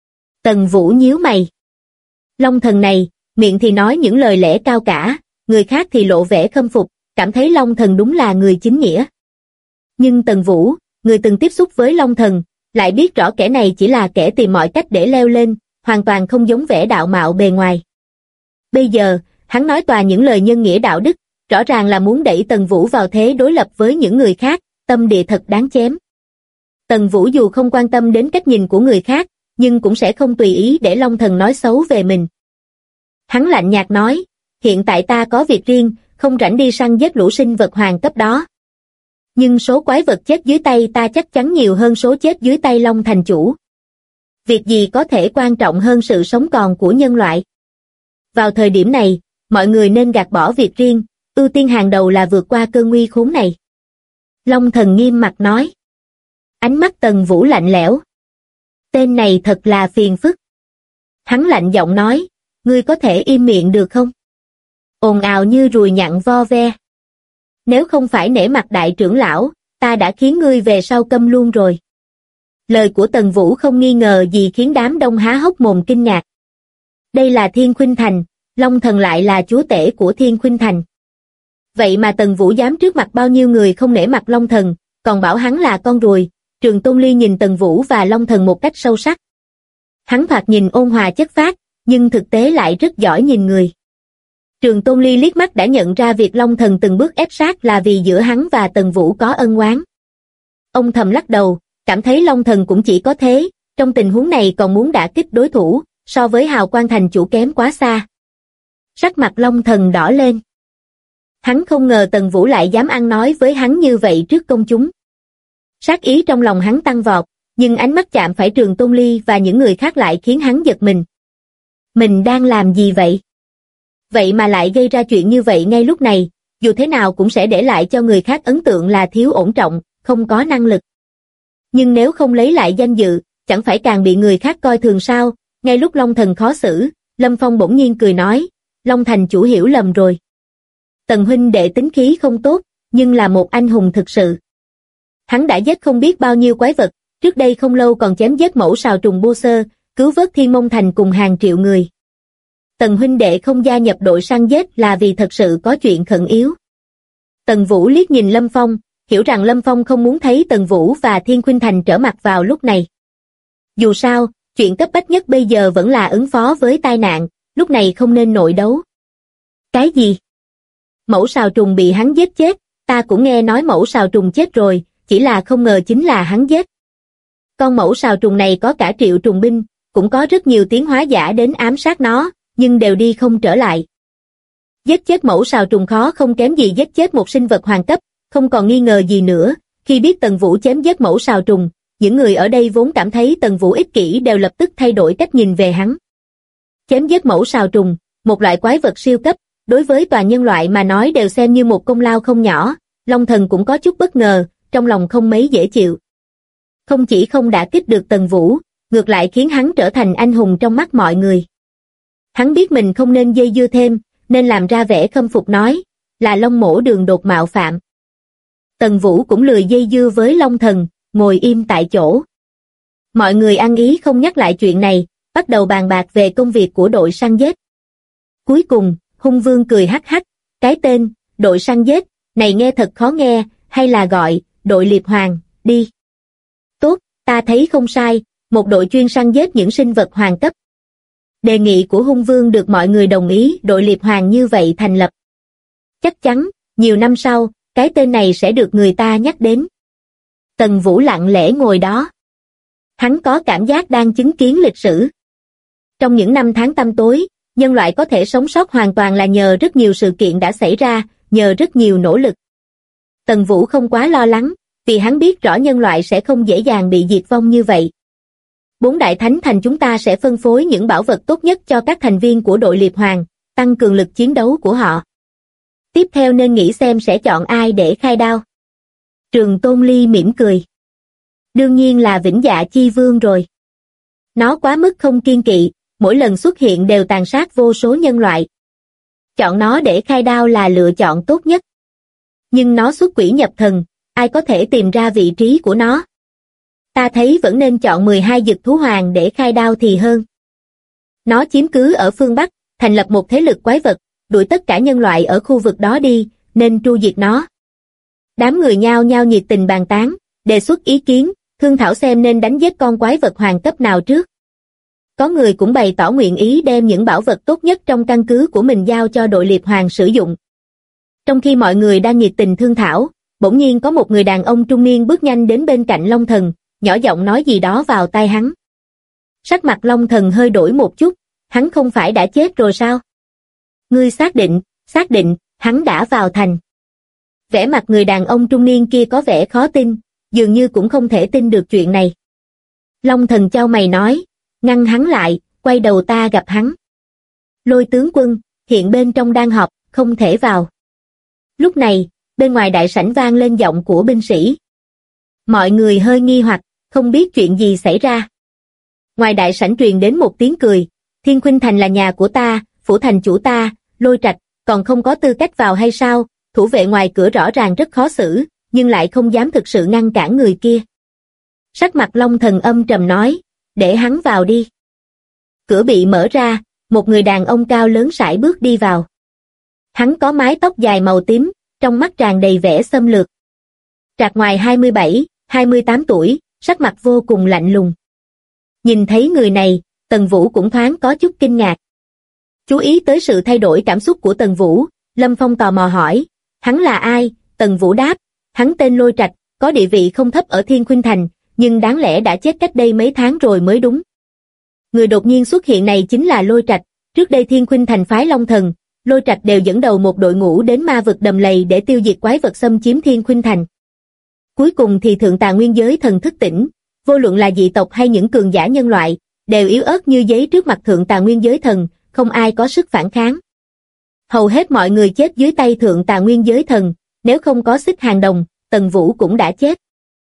Tần Vũ nhíu mày. Long thần này, miệng thì nói những lời lẽ cao cả, người khác thì lộ vẻ khâm phục, cảm thấy Long thần đúng là người chính nghĩa. Nhưng Tần Vũ, người từng tiếp xúc với Long thần, lại biết rõ kẻ này chỉ là kẻ tìm mọi cách để leo lên, hoàn toàn không giống vẻ đạo mạo bề ngoài. Bây giờ, hắn nói toàn những lời nhân nghĩa đạo đức, rõ ràng là muốn đẩy Tần Vũ vào thế đối lập với những người khác, tâm địa thật đáng chém. Tần Vũ dù không quan tâm đến cách nhìn của người khác, nhưng cũng sẽ không tùy ý để Long thần nói xấu về mình. Hắn lạnh nhạt nói, hiện tại ta có việc riêng, không rảnh đi săn giết lũ sinh vật hoàng cấp đó. Nhưng số quái vật chết dưới tay ta chắc chắn nhiều hơn số chết dưới tay Long thành chủ. Việc gì có thể quan trọng hơn sự sống còn của nhân loại? Vào thời điểm này, mọi người nên gạt bỏ việc riêng, ưu tiên hàng đầu là vượt qua cơn nguy khốn này. Long thần nghiêm mặt nói. Ánh mắt Tần Vũ lạnh lẽo. Tên này thật là phiền phức. Hắn lạnh giọng nói, ngươi có thể im miệng được không? Ồn ào như ruồi nhặng vo ve. Nếu không phải nể mặt đại trưởng lão, ta đã khiến ngươi về sau câm luôn rồi. Lời của Tần Vũ không nghi ngờ gì khiến đám đông há hốc mồm kinh ngạc. Đây là Thiên Khuynh Thành, Long thần lại là chúa tể của Thiên Khuynh Thành. Vậy mà Tần Vũ dám trước mặt bao nhiêu người không nể mặt Long thần, còn bảo hắn là con ruồi. Trường Tôn Ly nhìn Tần Vũ và Long thần một cách sâu sắc. Hắn thoạt nhìn ôn hòa chất phác, nhưng thực tế lại rất giỏi nhìn người. Trường Tôn Ly liếc mắt đã nhận ra việc Long thần từng bước ép sát là vì giữa hắn và Tần Vũ có ân oán. Ông thầm lắc đầu, cảm thấy Long thần cũng chỉ có thế, trong tình huống này còn muốn đả kích đối thủ, so với hào quang thành chủ kém quá xa. Sắc mặt Long thần đỏ lên. Hắn không ngờ Tần Vũ lại dám ăn nói với hắn như vậy trước công chúng. Sát ý trong lòng hắn tăng vọt, nhưng ánh mắt chạm phải Trường Tôn Ly và những người khác lại khiến hắn giật mình. Mình đang làm gì vậy? Vậy mà lại gây ra chuyện như vậy ngay lúc này, dù thế nào cũng sẽ để lại cho người khác ấn tượng là thiếu ổn trọng, không có năng lực. Nhưng nếu không lấy lại danh dự, chẳng phải càng bị người khác coi thường sao? Ngay lúc Long thần khó xử, Lâm Phong bỗng nhiên cười nói, Long thành chủ hiểu lầm rồi. Tần huynh đệ tính khí không tốt, nhưng là một anh hùng thực sự. Hắn đã giết không biết bao nhiêu quái vật, trước đây không lâu còn chém giết mẫu sào trùng Bô Sơ, cứu vớt Thiên Mông Thành cùng hàng triệu người. Tần huynh đệ không gia nhập đội săn giết là vì thật sự có chuyện khẩn yếu. Tần Vũ liếc nhìn Lâm Phong, hiểu rằng Lâm Phong không muốn thấy Tần Vũ và Thiên Khuynh Thành trở mặt vào lúc này. Dù sao, chuyện cấp bách nhất bây giờ vẫn là ứng phó với tai nạn, lúc này không nên nội đấu. Cái gì? Mẫu sào trùng bị hắn giết chết, ta cũng nghe nói mẫu sào trùng chết rồi, chỉ là không ngờ chính là hắn giết. Con mẫu sào trùng này có cả triệu trùng binh, cũng có rất nhiều tiến hóa giả đến ám sát nó, nhưng đều đi không trở lại. Giết chết mẫu sào trùng khó không kém gì giết chết một sinh vật hoàng cấp, không còn nghi ngờ gì nữa. Khi biết Tần Vũ chém giết mẫu sào trùng, những người ở đây vốn cảm thấy Tần Vũ ích kỷ đều lập tức thay đổi cách nhìn về hắn. Chém giết mẫu sào trùng, một loại quái vật siêu cấp, đối với toàn nhân loại mà nói đều xem như một công lao không nhỏ. Long thần cũng có chút bất ngờ, trong lòng không mấy dễ chịu. Không chỉ không đả kích được Tần Vũ, ngược lại khiến hắn trở thành anh hùng trong mắt mọi người. Hắn biết mình không nên dây dưa thêm, nên làm ra vẻ khâm phục nói, là Long mổ đường đột mạo phạm. Tần Vũ cũng lười dây dưa với Long thần, ngồi im tại chỗ. Mọi người ăn ý không nhắc lại chuyện này, bắt đầu bàn bạc về công việc của đội săn giết. Cuối cùng, Hung Vương cười hắc hắc, cái tên, đội săn giết, này nghe thật khó nghe, hay là gọi, đội liệp hoàng, đi. Tốt, ta thấy không sai, một đội chuyên săn giết những sinh vật hoàng cấp. Đề nghị của Hung Vương được mọi người đồng ý, đội liệp hoàng như vậy thành lập. Chắc chắn, nhiều năm sau, cái tên này sẽ được người ta nhắc đến. Tần Vũ lặng lẽ ngồi đó. Hắn có cảm giác đang chứng kiến lịch sử. Trong những năm tháng tăm tối, nhân loại có thể sống sót hoàn toàn là nhờ rất nhiều sự kiện đã xảy ra, nhờ rất nhiều nỗ lực. Tần Vũ không quá lo lắng, vì hắn biết rõ nhân loại sẽ không dễ dàng bị diệt vong như vậy. 4 đại thánh thành chúng ta sẽ phân phối những bảo vật tốt nhất cho các thành viên của đội liệp hoàng, tăng cường lực chiến đấu của họ. Tiếp theo nên nghĩ xem sẽ chọn ai để khai đao. Trường Tôn Ly mỉm cười. Đương nhiên là Vĩnh Dạ Chi Vương rồi. Nó quá mức không kiên kỵ, mỗi lần xuất hiện đều tàn sát vô số nhân loại. Chọn nó để khai đao là lựa chọn tốt nhất. Nhưng nó xuất quỷ nhập thần, ai có thể tìm ra vị trí của nó? Ta thấy vẫn nên chọn 12 dực thú hoàng để khai đao thì hơn. Nó chiếm cứ ở phương Bắc, thành lập một thế lực quái vật, đuổi tất cả nhân loại ở khu vực đó đi, nên tru diệt nó. Đám người nhao nhao nhiệt tình bàn tán, đề xuất ý kiến, thương thảo xem nên đánh giết con quái vật hoàng cấp nào trước. Có người cũng bày tỏ nguyện ý đem những bảo vật tốt nhất trong căn cứ của mình giao cho đội liệp hoàng sử dụng. Trong khi mọi người đang nhiệt tình thương thảo, bỗng nhiên có một người đàn ông trung niên bước nhanh đến bên cạnh Long Thần, nhỏ giọng nói gì đó vào tai hắn. Sắc mặt Long Thần hơi đổi một chút, hắn không phải đã chết rồi sao? Ngươi xác định, hắn đã vào thành. Vẻ mặt người đàn ông trung niên kia có vẻ khó tin, dường như cũng không thể tin được chuyện này. Long Thần chau mày nói, ngăn hắn lại, quay đầu ta gặp hắn. Lôi tướng quân, hiện bên trong đang họp, không thể vào. Lúc này, bên ngoài đại sảnh vang lên giọng của binh sĩ. Mọi người hơi nghi hoặc, không biết chuyện gì xảy ra. Ngoài đại sảnh truyền đến một tiếng cười, Thiên Khuynh Thành là nhà của ta, phủ thành chủ ta, Lôi Trạch, còn không có tư cách vào hay sao? Thủ vệ ngoài cửa rõ ràng rất khó xử, nhưng lại không dám thực sự ngăn cản người kia. Sắc mặt Long Thần âm trầm nói, để hắn vào đi. Cửa bị mở ra, một người đàn ông cao lớn sải bước đi vào. Hắn có mái tóc dài màu tím, trong mắt tràn đầy vẻ xâm lược. Trạc ngoài 27, 28 tuổi, sắc mặt vô cùng lạnh lùng. Nhìn thấy người này, Tần Vũ cũng thoáng có chút kinh ngạc. Chú ý tới sự thay đổi cảm xúc của Tần Vũ, Lâm Phong tò mò hỏi, hắn là ai? Tần Vũ đáp, hắn tên Lôi Trạch, có địa vị không thấp ở Thiên Khuynh Thành, nhưng đáng lẽ đã chết cách đây mấy tháng rồi mới đúng. Người đột nhiên xuất hiện này chính là Lôi Trạch, trước đây Thiên Khuynh Thành phái Long Thần, Lôi Trạch đều dẫn đầu một đội ngũ đến ma vực Đầm Lầy để tiêu diệt quái vật xâm chiếm Thiên Khuynh Thành. Cuối cùng thì Thượng Tà Nguyên Giới Thần thức tỉnh, vô luận là dị tộc hay những cường giả nhân loại, đều yếu ớt như giấy trước mặt Thượng Tà Nguyên Giới Thần, không ai có sức phản kháng. Hầu hết mọi người chết dưới tay Thượng Tà Nguyên Giới Thần, nếu không có xích hàng đồng, Tần Vũ cũng đã chết.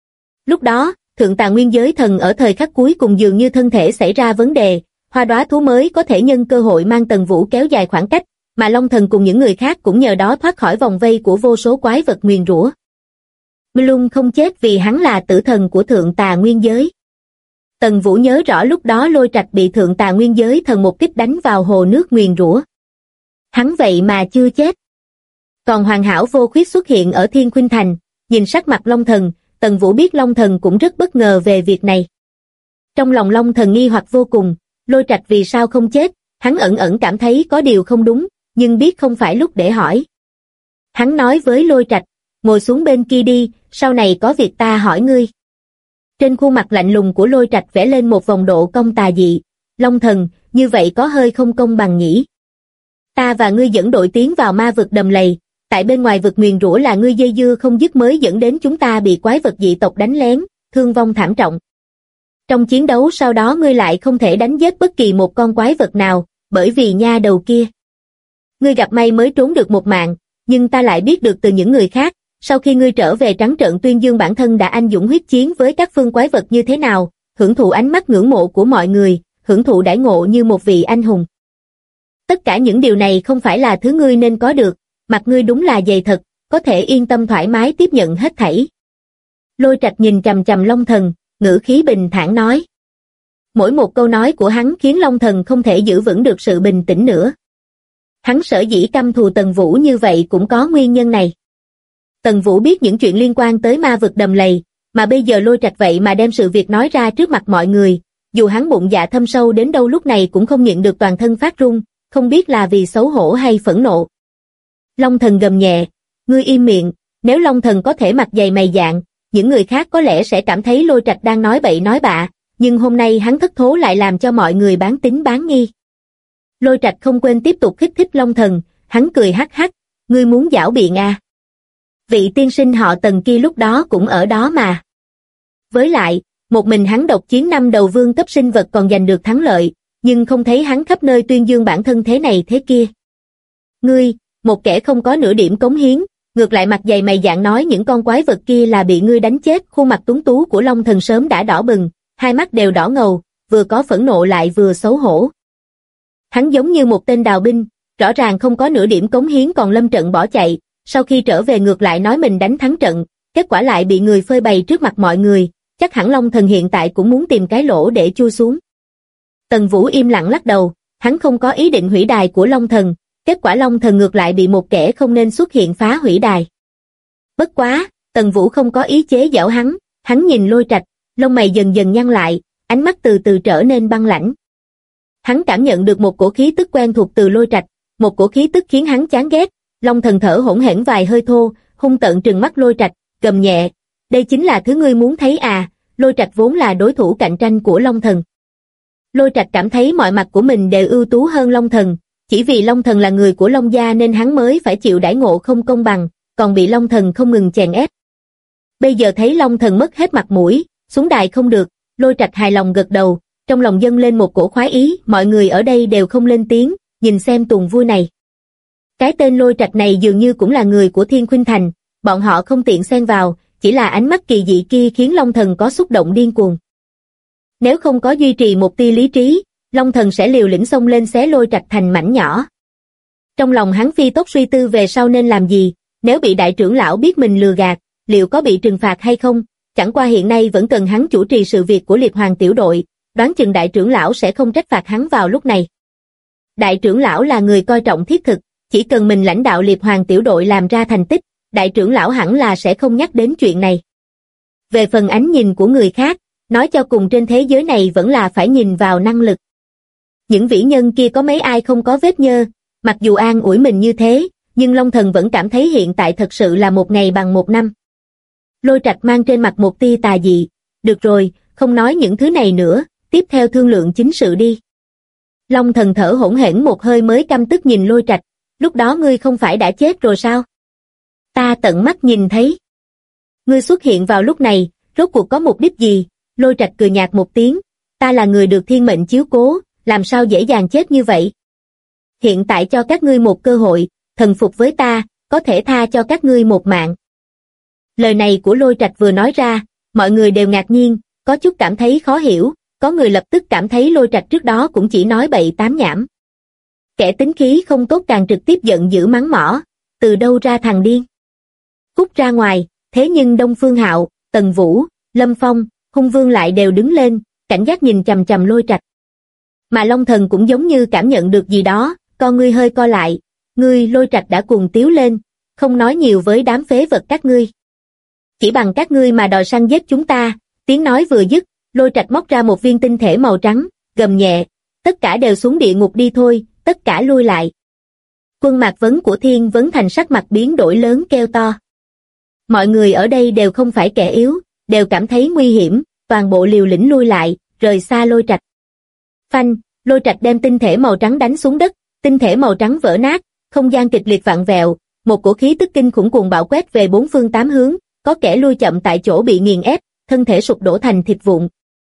Lúc đó, Thượng Tà Nguyên Giới Thần ở thời khắc cuối cùng dường như thân thể xảy ra vấn đề, Hoa Đóa thú mới có thể nhân cơ hội mang Tần Vũ kéo dài khoảng cách, mà Long Thần cùng những người khác cũng nhờ đó thoát khỏi vòng vây của vô số quái vật nguyền rủa. Lung không chết vì hắn là tử thần của Thượng Tà Nguyên Giới. Tần Vũ nhớ rõ lúc đó Lôi Trạch bị Thượng Tà Nguyên Giới Thần một kích đánh vào hồ nước nguyền rủa. Hắn vậy mà chưa chết. Còn hoàn hảo vô khuyết xuất hiện ở Thiên Khuynh Thành, nhìn sắc mặt Long Thần, Tần Vũ biết Long Thần cũng rất bất ngờ về việc này. Trong lòng Long Thần nghi hoặc vô cùng, Lôi Trạch vì sao không chết, hắn ẩn ẩn cảm thấy có điều không đúng, nhưng biết không phải lúc để hỏi. Hắn nói với Lôi Trạch, ngồi xuống bên kia đi, sau này có việc ta hỏi ngươi. Trên khuôn mặt lạnh lùng của Lôi Trạch vẽ lên một vòng độ cong tà dị, Long Thần, như vậy có hơi không công bằng nhỉ. Ta và ngươi dẫn đội tiến vào ma vực Đầm Lầy, tại bên ngoài vực nguyền rủa là ngươi dây dưa không dứt mới dẫn đến chúng ta bị quái vật dị tộc đánh lén, thương vong thảm trọng. Trong chiến đấu sau đó ngươi lại không thể đánh giết bất kỳ một con quái vật nào, bởi vì nha đầu kia. Ngươi gặp may mới trốn được một mạng, nhưng ta lại biết được từ những người khác, sau khi ngươi trở về trắng trợn tuyên dương bản thân đã anh dũng huyết chiến với các phương quái vật như thế nào, hưởng thụ ánh mắt ngưỡng mộ của mọi người, hưởng thụ đãi ngộ như một vị anh hùng. Tất cả những điều này không phải là thứ ngươi nên có được, mặt ngươi đúng là dày thật, có thể yên tâm thoải mái tiếp nhận hết thảy. Lôi Trạch nhìn chằm chằm Long Thần, ngữ khí bình thản nói. Mỗi một câu nói của hắn khiến Long Thần không thể giữ vững được sự bình tĩnh nữa. Hắn sở dĩ căm thù Tần Vũ như vậy cũng có nguyên nhân này. Tần Vũ biết những chuyện liên quan tới ma vực Đầm Lầy, mà bây giờ Lôi Trạch vậy mà đem sự việc nói ra trước mặt mọi người, dù hắn bụng dạ thâm sâu đến đâu lúc này cũng không nhịn được toàn thân phát run, không biết là vì xấu hổ hay phẫn nộ. Long Thần gầm nhẹ, ngươi im miệng, nếu Long Thần có thể mặt dày mày dạn, những người khác có lẽ sẽ cảm thấy Lôi Trạch đang nói bậy nói bạ, nhưng hôm nay hắn thất thố lại làm cho mọi người bán tín bán nghi. Lôi Trạch không quên tiếp tục khích thích Long Thần, hắn cười hắc hắc, ngươi muốn giảo biện à? Vị tiên sinh họ Tần kia lúc đó cũng ở đó mà. Với lại, một mình hắn độc chiến 5 đầu vương cấp sinh vật còn giành được thắng lợi, nhưng không thấy hắn khắp nơi tuyên dương bản thân thế này thế kia. Ngươi, một kẻ không có nửa điểm cống hiến, ngược lại mặt dày mày dạn nói những con quái vật kia là bị ngươi đánh chết. Khuôn mặt tuấn tú của Long Thần sớm đã đỏ bừng, hai mắt đều đỏ ngầu, vừa có phẫn nộ lại vừa xấu hổ. Hắn giống như một tên đào binh, rõ ràng không có nửa điểm cống hiến còn lâm trận bỏ chạy, sau khi trở về ngược lại nói mình đánh thắng trận, kết quả lại bị người phơi bày trước mặt mọi người, chắc hẳn Long Thần hiện tại cũng muốn tìm cái lỗ để chui xuống. Tần Vũ im lặng lắc đầu, hắn không có ý định hủy đài của Long Thần, kết quả Long Thần ngược lại bị một kẻ không nên xuất hiện phá hủy đài. Bất quá, Tần Vũ không có ý chế giễu hắn nhìn Lôi Trạch, lông mày dần dần nhăn lại, ánh mắt từ từ trở nên băng lãnh. Hắn cảm nhận được một cổ khí tức quen thuộc từ Lôi Trạch, một cổ khí tức khiến hắn chán ghét. Long Thần thở hổn hển vài hơi thô, hung tợn trừng mắt Lôi Trạch, gầm nhẹ, đây chính là thứ ngươi muốn thấy à? Lôi Trạch vốn là đối thủ cạnh tranh của Long Thần. Lôi Trạch cảm thấy mọi mặt của mình đều ưu tú hơn Long Thần, chỉ vì Long Thần là người của Long gia nên hắn mới phải chịu đãi ngộ không công bằng, còn bị Long Thần không ngừng chèn ép. Bây giờ thấy Long Thần mất hết mặt mũi, xuống đài không được, Lôi Trạch hài lòng gật đầu, trong lòng dâng lên một cổ khoái ý, mọi người ở đây đều không lên tiếng, nhìn xem tuần vui này. Cái tên Lôi Trạch này dường như cũng là người của Thiên Khuynh Thành, bọn họ không tiện xen vào, chỉ là ánh mắt kỳ dị kia khiến Long Thần có xúc động điên cuồng. Nếu không có duy trì một tia lý trí, Long Thần sẽ liều lĩnh xông lên xé Lôi Trạch thành mảnh nhỏ. Trong lòng hắn phi tốc suy tư về sau nên làm gì, nếu bị đại trưởng lão biết mình lừa gạt, liệu có bị trừng phạt hay không, chẳng qua hiện nay vẫn cần hắn chủ trì sự việc của Liệt Hoàng tiểu đội, đoán chừng đại trưởng lão sẽ không trách phạt hắn vào lúc này. Đại trưởng lão là người coi trọng thiết thực, chỉ cần mình lãnh đạo Liệt Hoàng tiểu đội làm ra thành tích, đại trưởng lão hẳn là sẽ không nhắc đến chuyện này. Về phần ánh nhìn của người khác, nói cho cùng trên thế giới này vẫn là phải nhìn vào năng lực. Những vĩ nhân kia có mấy ai không có vết nhơ, mặc dù an ủi mình như thế, nhưng Long Thần vẫn cảm thấy hiện tại thật sự là một ngày bằng một năm. Lôi Trạch mang trên mặt một tia tà dị, được rồi, không nói những thứ này nữa, tiếp theo thương lượng chính sự đi. Long Thần thở hổn hển một hơi mới căm tức nhìn Lôi Trạch, lúc đó ngươi không phải đã chết rồi sao? Ta tận mắt nhìn thấy. Ngươi xuất hiện vào lúc này, rốt cuộc có mục đích gì? Lôi Trạch cười nhạt một tiếng, ta là người được thiên mệnh chiếu cố, làm sao dễ dàng chết như vậy? Hiện tại cho các ngươi một cơ hội, thần phục với ta, có thể tha cho các ngươi một mạng. Lời này của Lôi Trạch vừa nói ra, mọi người đều ngạc nhiên, có chút cảm thấy khó hiểu, có người lập tức cảm thấy Lôi Trạch trước đó cũng chỉ nói bậy tám nhảm. Kẻ tính khí không tốt càng trực tiếp giận dữ mắng mỏ, từ đâu ra thằng điên? Cút ra ngoài, thế nhưng Đông Phương Hạo, Tần Vũ, Lâm Phong, Hung Vương lại đều đứng lên, cảnh giác nhìn chằm chằm Lôi Trạch. Mà Long Thần cũng giống như cảm nhận được gì đó, con ngươi hơi co lại, ngươi Lôi Trạch đã cuồng tiếu lên, không nói nhiều với đám phế vật các ngươi. Chỉ bằng các ngươi mà đòi săn giết chúng ta, tiếng nói vừa dứt, Lôi Trạch móc ra một viên tinh thể màu trắng, gầm nhẹ, tất cả đều xuống địa ngục đi thôi, tất cả lui lại. Quân Mạc Vấn của Thiên Vấn Thành sắc mặt biến đổi lớn kêu to. Mọi người ở đây đều không phải kẻ yếu, đều cảm thấy nguy hiểm, toàn bộ liều lĩnh lui lại, rời xa Lôi Trạch. Phanh, Lôi Trạch đem tinh thể màu trắng đánh xuống đất, tinh thể màu trắng vỡ nát, không gian kịch liệt vặn vẹo, một cổ khí tức kinh khủng cuồng bạo quét về bốn phương tám hướng, có kẻ lui chậm tại chỗ bị nghiền ép, thân thể sụp đổ thành thịt vụn.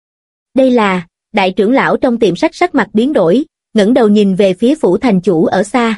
Đây là, đại trưởng lão trong tiệm sách sắc mặt biến đổi, ngẩng đầu nhìn về phía phủ thành chủ ở xa.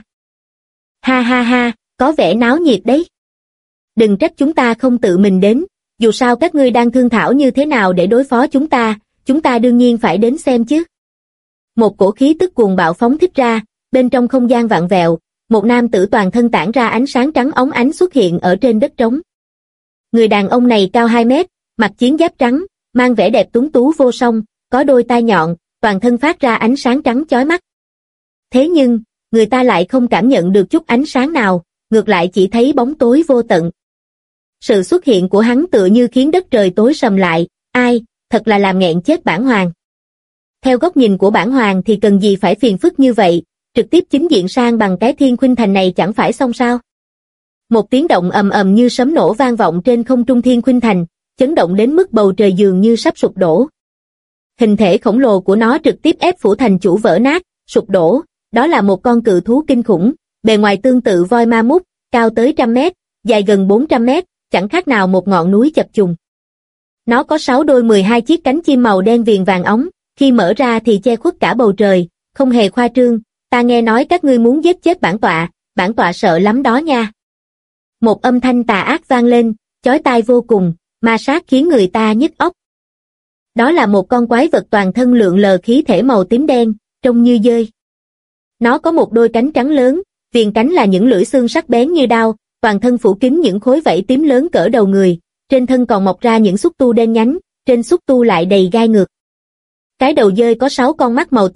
Ha ha ha, có vẻ náo nhiệt đấy. Đừng trách chúng ta không tự mình đến, dù sao các ngươi đang thương thảo như thế nào để đối phó chúng ta đương nhiên phải đến xem chứ. Một cổ khí tức cuồng bạo phóng thích ra, bên trong không gian vặn vẹo, một nam tử toàn thân tản ra ánh sáng trắng óng ánh xuất hiện ở trên đất trống. Người đàn ông này cao 2 mét, mặc chiến giáp trắng, mang vẻ đẹp tuấn tú vô song, có đôi tai nhọn, toàn thân phát ra ánh sáng trắng chói mắt. Thế nhưng, người ta lại không cảm nhận được chút ánh sáng nào, ngược lại chỉ thấy bóng tối vô tận. Sự xuất hiện của hắn tựa như khiến đất trời tối sầm lại, ai, thật là làm nghẹn chết bản hoàng. Theo góc nhìn của bản hoàng thì cần gì phải phiền phức như vậy, trực tiếp chính diện sang bằng cái Thiên Khuynh Thành này chẳng phải xong sao? Một tiếng động ầm ầm như sấm nổ vang vọng trên không trung Thiên Khuynh Thành, chấn động đến mức bầu trời dường như sắp sụp đổ. Hình thể khổng lồ của nó trực tiếp ép phủ thành chủ vỡ nát, sụp đổ, đó là một con cự thú kinh khủng, bề ngoài tương tự voi ma mút, cao tới 100 mét, dài gần 400 mét, chẳng khác nào một ngọn núi chập trùng. Nó có 6 đôi 12 chiếc cánh chim màu đen viền vàng óng, khi mở ra thì che khuất cả bầu trời, không hề khoa trương, ta nghe nói các ngươi muốn giết chết bản tọa sợ lắm đó nha. Một âm thanh tà ác vang lên, chói tai vô cùng, ma sát khiến người ta nhức óc. Đó là một con quái vật toàn thân lượn lờ khí thể màu tím đen, trông như dơi. Nó có một đôi cánh trắng lớn, viền cánh là những lưỡi xương sắc bén như đao, toàn thân phủ kín những khối vảy tím lớn cỡ đầu người, trên thân còn mọc ra những xúc tu đen nhánh, trên xúc tu lại đầy gai ngược. Cái đầu dơi có 6 con mắt màu tím,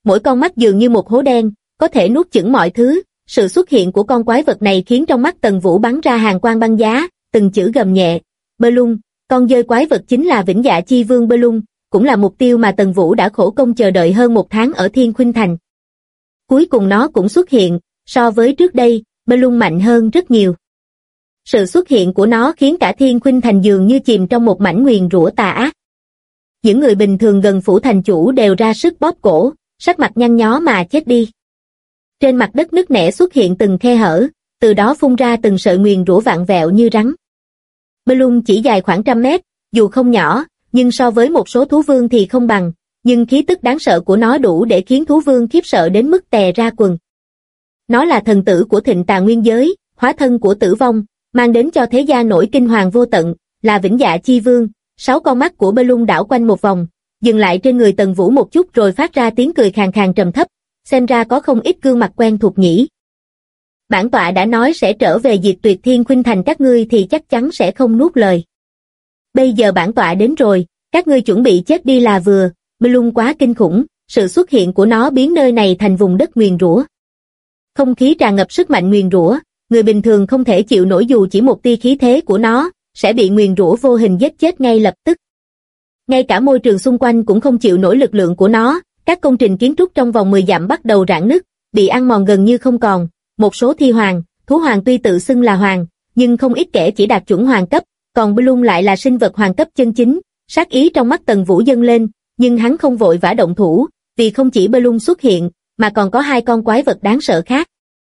mỗi con mắt dường như một hố đen, có thể nuốt chửng mọi thứ. Sự xuất hiện của con quái vật này khiến trong mắt Tần Vũ bắn ra hàn quang băng giá, từng chữ gầm nhẹ. Belung, con dơi quái vật chính là Vĩnh Dạ Chi Vương Belung, cũng là mục tiêu mà Tần Vũ đã khổ công chờ đợi hơn 1 tháng ở Thiên Khuynh Thành. Cuối cùng nó cũng xuất hiện, so với trước đây, Belung mạnh hơn rất nhiều. Sự xuất hiện của nó khiến cả Thiên Khuynh Thành dường như chìm trong một mảnh nguyền rủa tà ác. Những người bình thường gần phủ thành chủ đều ra sức bóp cổ, sắc mặt nhăn nhó mà chết đi. Trên mặt đất nứt nẻ xuất hiện từng khe hở, từ đó phun ra từng sợi nguyền rủa vạn vẹo như rắn. Belung chỉ dài khoảng 100 mét, dù không nhỏ, nhưng so với một số thú vương thì không bằng, nhưng khí tức đáng sợ của nó đủ để khiến thú vương khiếp sợ đến mức tè ra quần. Nó là thần tử của thịnh tà nguyên giới, hóa thân của tử vong, mang đến cho thế gian nỗi kinh hoàng vô tận, là Vĩnh Dạ Chi Vương. 6 con mắt của Belung đảo quanh một vòng, dừng lại trên người Tần Vũ một chút rồi phát ra tiếng cười khàn khàn trầm thấp, xem ra có không ít gương mặt quen thuộc nhỉ. Bản tọa đã nói sẽ trở về diệt tuyệt Thiên Khuynh Thành các ngươi thì chắc chắn sẽ không nuốt lời. Bây giờ bản tọa đến rồi, các ngươi chuẩn bị chết đi là vừa. Belung quá kinh khủng, sự xuất hiện của nó biến nơi này thành vùng đất nguyền rủa. Không khí tràn ngập sức mạnh nguyền rủa, người bình thường không thể chịu nổi dù chỉ một tia khí thế của nó, sẽ bị nguyền rủa vô hình giết chết ngay lập tức. Ngay cả môi trường xung quanh cũng không chịu nổi lực lượng của nó, các công trình kiến trúc trong vòng 10 dặm bắt đầu rạn nứt, bị ăn mòn gần như không còn. Một số thi hoàng, thú hoàng tuy tự xưng là hoàng, nhưng không ít kẻ chỉ đạt chuẩn hoàng cấp, còn Belung lại là sinh vật hoàng cấp chân chính. Sát ý trong mắt Tần Vũ dâng lên, nhưng hắn không vội vã động thủ, vì không chỉ Belung xuất hiện, mà còn có 2 con quái vật đáng sợ khác.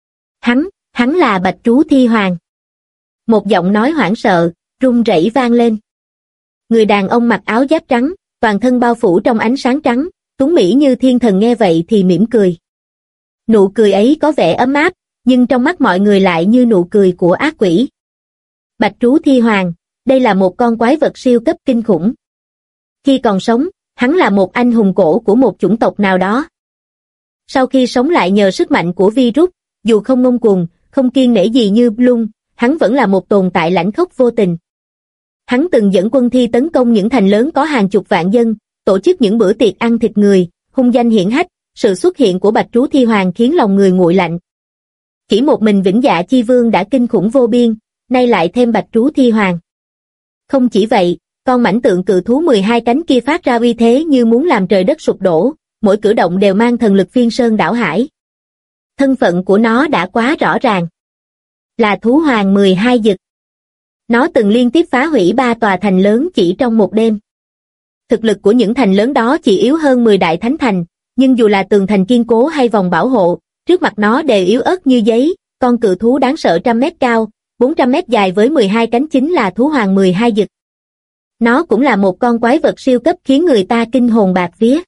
Hắn là Bạch Trú Thi Hoàng. Một giọng nói hoảng sợ, run rẩy vang lên. Người đàn ông mặc áo giáp trắng, toàn thân bao phủ trong ánh sáng trắng, tuấn mỹ như thiên thần nghe vậy thì mỉm cười. Nụ cười ấy có vẻ ấm áp, nhưng trong mắt mọi người lại như nụ cười của ác quỷ. Bạch Trú Thi Hoàng, đây là một con quái vật siêu cấp kinh khủng. Khi còn sống, hắn là một anh hùng cổ của một chủng tộc nào đó. Sau khi sống lại nhờ sức mạnh của virus, dù không ngông cuồng, không kiêng nể gì như Belung, hắn vẫn là một tồn tại lãnh khốc vô tình. Hắn từng dẫn quân thi tấn công những thành lớn có hàng chục vạn dân, tổ chức những bữa tiệc ăn thịt người, hung danh hiển hách. Sự xuất hiện của Bạch Trú Thi Hoàng khiến lòng người nguội lạnh. Chỉ một mình Vĩnh Dạ Chi Vương đã kinh khủng vô biên, nay lại thêm Bạch Trú Thi Hoàng. Không chỉ vậy, con mãnh tượng cự thú 12 cánh kia phát ra uy thế như muốn làm trời đất sụp đổ, mỗi cử động đều mang thần lực phiên sơn đảo hải. Thân phận của nó đã quá rõ ràng. Là thú hoàng 12 dực. Nó từng liên tiếp phá hủy 3 tòa thành lớn chỉ trong một đêm. Thực lực của những thành lớn đó chỉ yếu hơn 10 đại thánh thành, nhưng dù là tường thành kiên cố hay vòng bảo hộ, trước mặt nó đều yếu ớt như giấy. Con cự thú đáng sợ 100 mét cao, 400 mét dài với 12 cánh chính là thú hoàng 12 dực. Nó cũng là một con quái vật siêu cấp khiến người ta kinh hồn bạt vía.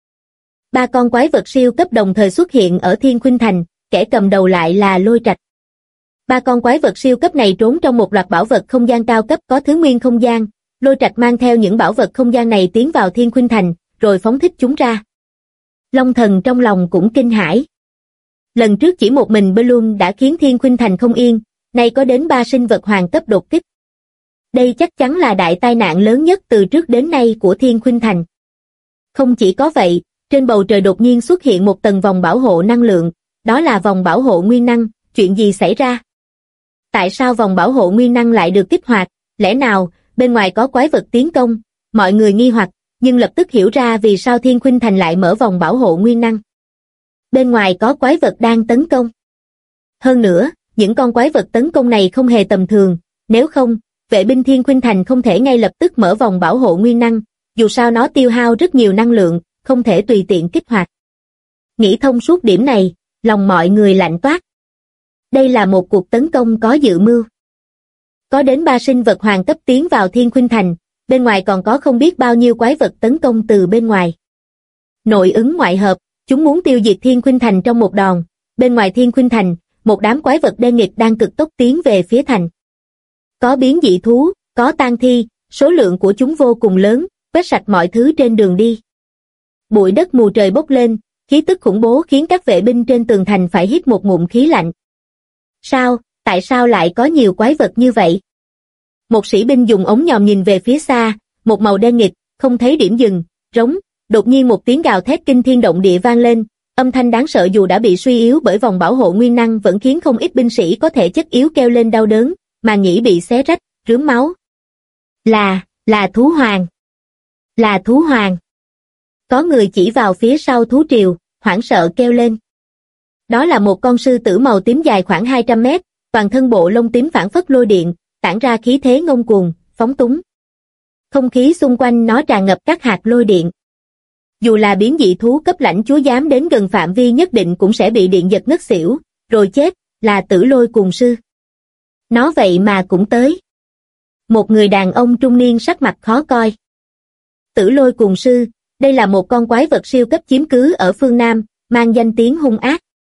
3 con quái vật siêu cấp đồng thời xuất hiện ở Thiên Khuynh Thành, kẻ cầm đầu lại là Lôi Trạch. 3 con quái vật siêu cấp này trốn trong một loạt bảo vật không gian cao cấp có thứ nguyên không gian. Lôi Trạch mang theo những bảo vật không gian này tiến vào Thiên Khuynh Thành, rồi phóng thích chúng ra. Long Thần trong lòng cũng kinh hãi. Lần trước chỉ một mình Belung đã khiến Thiên Khuynh Thành không yên, nay có đến 3 sinh vật hoàng cấp đột kích. Đây chắc chắn là đại tai nạn lớn nhất từ trước đến nay của Thiên Khuynh Thành. Không chỉ có vậy, trên bầu trời đột nhiên xuất hiện một tầng vòng bảo hộ năng lượng, đó là vòng bảo hộ nguyên năng. Chuyện gì xảy ra? Tại sao vòng bảo hộ nguyên năng lại được kích hoạt? Lẽ nào bên ngoài có quái vật tiến công? Mọi người nghi hoặc, nhưng lập tức hiểu ra vì sao Thiên Khuynh Thành lại mở vòng bảo hộ nguyên năng. Bên ngoài có quái vật đang tấn công. Hơn nữa, những con quái vật tấn công này không hề tầm thường, nếu không, vệ binh Thiên Khuynh Thành không thể ngay lập tức mở vòng bảo hộ nguyên năng, dù sao nó tiêu hao rất nhiều năng lượng, không thể tùy tiện kích hoạt. Nghĩ thông suốt điểm này, lòng mọi người lạnh toát. Đây là một cuộc tấn công có dự mưu. Có đến 3 sinh vật hoàng cấp tiến vào Thiên Khuynh Thành, bên ngoài còn có không biết bao nhiêu quái vật tấn công từ bên ngoài. Nội ứng ngoại hợp, chúng muốn tiêu diệt Thiên Khuynh Thành trong một đòn. Bên ngoài Thiên Khuynh Thành, một đám quái vật đen nghịch đang cực tốc tiến về phía thành. Có biến dị thú, có tang thi, số lượng của chúng vô cùng lớn, quét sạch mọi thứ trên đường đi. Bụi đất mù trời bốc lên, khí tức khủng bố khiến các vệ binh trên tường thành phải hít một ngụm khí lạnh. Tại sao lại có nhiều quái vật như vậy? Một sĩ binh dùng ống nhòm nhìn về phía xa, một màu đen nghịch, không thấy điểm dừng, rống, Đột nhiên một tiếng gào thét kinh thiên động địa vang lên, âm thanh đáng sợ dù đã bị suy yếu bởi vòng bảo hộ nguyên năng vẫn khiến không ít binh sĩ có thể chất yếu kêu lên đau đớn, màng nhĩ bị xé rách, rướm máu. Là thú hoàng. Là thú hoàng. Có người chỉ vào phía sau thú triều, hoảng sợ kêu lên. Đó là một con sư tử màu tím dài khoảng 200 mét, toàn thân bộ lông tím phảng phất lôi điện, tản ra khí thế ngông cuồng, phóng túng. Không khí xung quanh nó tràn ngập các hạt lôi điện. Dù là biến dị thú cấp lãnh chúa dám đến gần phạm vi nhất định cũng sẽ bị điện giật ngất xỉu, rồi chết, là Tử Lôi Cuồng Sư. Nó vậy mà cũng tới. Một người đàn ông trung niên sắc mặt khó coi. Tử Lôi Cuồng Sư, đây là một con quái vật siêu cấp chiếm cứ ở phương Nam, mang danh tiếng hung ác.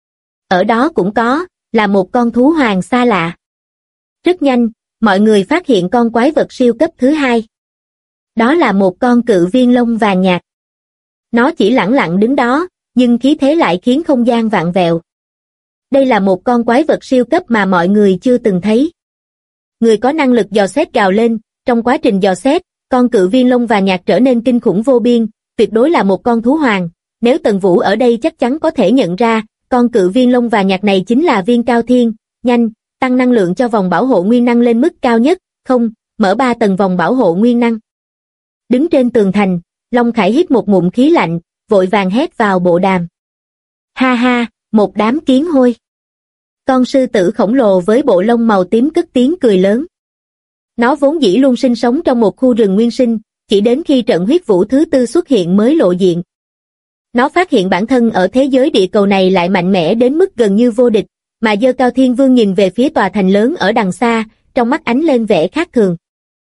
Ở đó cũng có, là một con thú hoàng xa lạ. Rất nhanh, mọi người phát hiện con quái vật siêu cấp thứ hai. Đó là một con cự viên lông vàng nhạt. Nó chỉ lẳng lặng đứng đó, nhưng khí thế lại khiến không gian vạn vẹo. Đây là một con quái vật siêu cấp mà mọi người chưa từng thấy. Người có năng lực dò xét gào lên, trong quá trình dò xét, con cự viên lông vàng nhạt trở nên kinh khủng vô biên, tuyệt đối là một con thú hoàng. Nếu Tần Vũ ở đây chắc chắn có thể nhận ra, con cự viên lông vàng nhạt này chính là Viên Cao Thiên. Nhanh, tăng năng lượng cho vòng bảo hộ nguyên năng lên mức cao nhất, không, mở 3 tầng vòng bảo hộ nguyên năng. Đứng trên tường thành, Long Khải hít một ngụm khí lạnh, vội vàng hét vào bộ đàm. Ha ha, một đám kiến hôi. Con sư tử khổng lồ với bộ lông màu tím cất tiếng cười lớn. Nó vốn dĩ luôn sinh sống trong một khu rừng nguyên sinh, chỉ đến khi trận huyết vũ thứ tư xuất hiện mới lộ diện. Nó phát hiện bản thân ở thế giới địa cầu này lại mạnh mẽ đến mức gần như vô địch, mà Dơ Cao Thiên Vương nhìn về phía tòa thành lớn ở đằng xa, trong mắt ánh lên vẻ khác thường.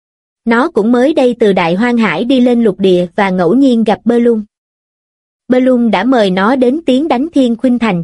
Nó cũng mới đây từ Đại Hoang Hải đi lên lục địa và ngẫu nhiên gặp Bellum. Bellum đã mời nó đến tiến đánh Thiên Khuynh Thành.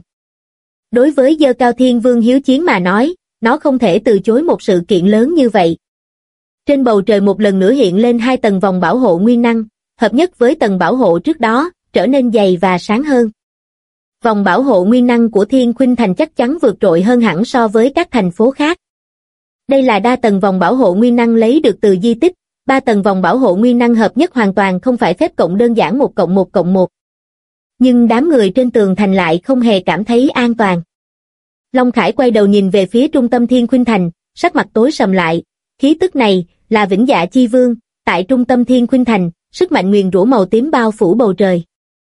Đối với Dơ Cao Thiên Vương hiếu chiến mà nói, nó không thể từ chối một sự kiện lớn như vậy. Trên bầu trời một lần nữa hiện lên 2 tầng vòng bảo hộ nguyên năng, hợp nhất với tầng bảo hộ trước đó, trở nên dày và sáng hơn. Vòng bảo hộ nguyên năng của Thiên Khuynh Thành chắc chắn vượt trội hơn hẳn so với các thành phố khác. Đây là đa tầng vòng bảo hộ nguyên năng lấy được từ di tích, 3 tầng vòng bảo hộ nguyên năng hợp nhất hoàn toàn không phải phép cộng đơn giản 1+1+1. Nhưng đám người trên tường thành lại không hề cảm thấy an toàn. Long Khải quay đầu nhìn về phía trung tâm Thiên Khuynh Thành, sắc mặt tối sầm lại, khí tức này là Vĩnh Dạ Chi Vương, tại trung tâm Thiên Khuynh Thành, sức mạnh nguyền rủa màu tím bao phủ bầu trời.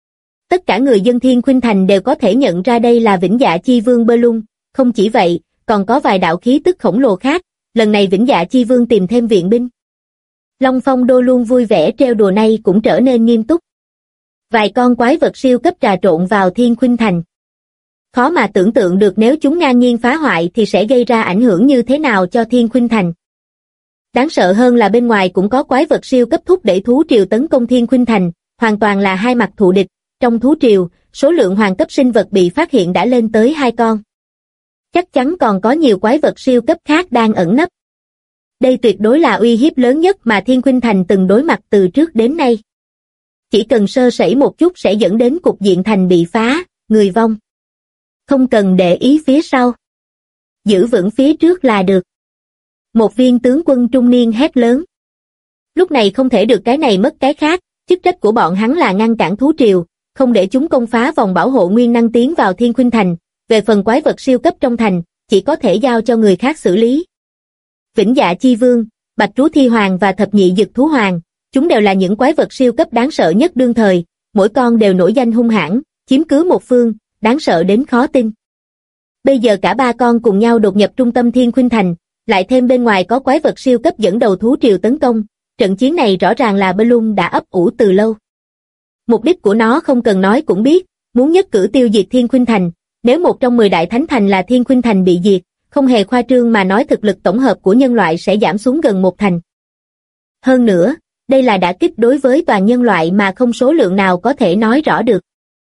Tất cả người dân Thiên Khuynh Thành đều có thể nhận ra đây là Vĩnh Dạ Chi Vương Bellum, không chỉ vậy, còn có vài đạo khí tức khổng lồ khác, lần này Vĩnh Dạ Chi Vương tìm thêm viện binh. Long Phong Đô luôn vui vẻ trêu đùa nay cũng trở nên nghiêm túc. Vài con quái vật siêu cấp trà trộn vào Thiên Khuynh Thành. Khó mà tưởng tượng được nếu chúng ngang nhiên phá hoại thì sẽ gây ra ảnh hưởng như thế nào cho Thiên Khuynh Thành. Đáng sợ hơn là bên ngoài cũng có quái vật siêu cấp thúc đẩy thú triều tấn công Thiên Khuynh Thành, hoàn toàn là hai mặt thù địch. Trong thú triều, số lượng hoàng cấp sinh vật bị phát hiện đã lên tới 2 con. Chắc chắn còn có nhiều quái vật siêu cấp khác đang ẩn nấp. Đây tuyệt đối là uy hiếp lớn nhất mà Thiên Khuynh Thành từng đối mặt từ trước đến nay. Chỉ cần sơ sẩy một chút sẽ dẫn đến cục diện thành bị phá, người vong. Không cần để ý phía sau. Giữ vững phía trước là được. Một viên tướng quân trung niên hét lớn. Lúc này không thể được cái này mất cái khác, chức trách của bọn hắn là ngăn cản thú triều, không để chúng công phá vòng bảo hộ nguyên năng tiến vào Thiên Khuynh Thành, về phần quái vật siêu cấp trong thành, chỉ có thể giao cho người khác xử lý. Vĩnh Dạ Chi Vương, Bạch Trú Thi Hoàng và Thập Nhị Dực Thú Hoàng, chúng đều là những quái vật siêu cấp đáng sợ nhất đương thời, mỗi con đều nổi danh hung hãn, chiếm cứ một phương, đáng sợ đến khó tin. Bây giờ cả 3 con cùng nhau đột nhập trung tâm Thiên Khuynh Thành, lại thêm bên ngoài có quái vật siêu cấp dẫn đầu thú triều tấn công, trận chiến này rõ ràng là Bellum đã ấp ủ từ lâu. Mục đích của nó không cần nói cũng biết, muốn nhất cử tiêu diệt Thiên Khuynh Thành, nếu một trong 10 đại thánh thành là Thiên Khuynh Thành bị diệt, không hề khoa trương mà nói thực lực tổng hợp của nhân loại sẽ giảm xuống gần 1 thành. Hơn nữa, đây là đả kích đối với toàn nhân loại mà không số lượng nào có thể nói rõ được.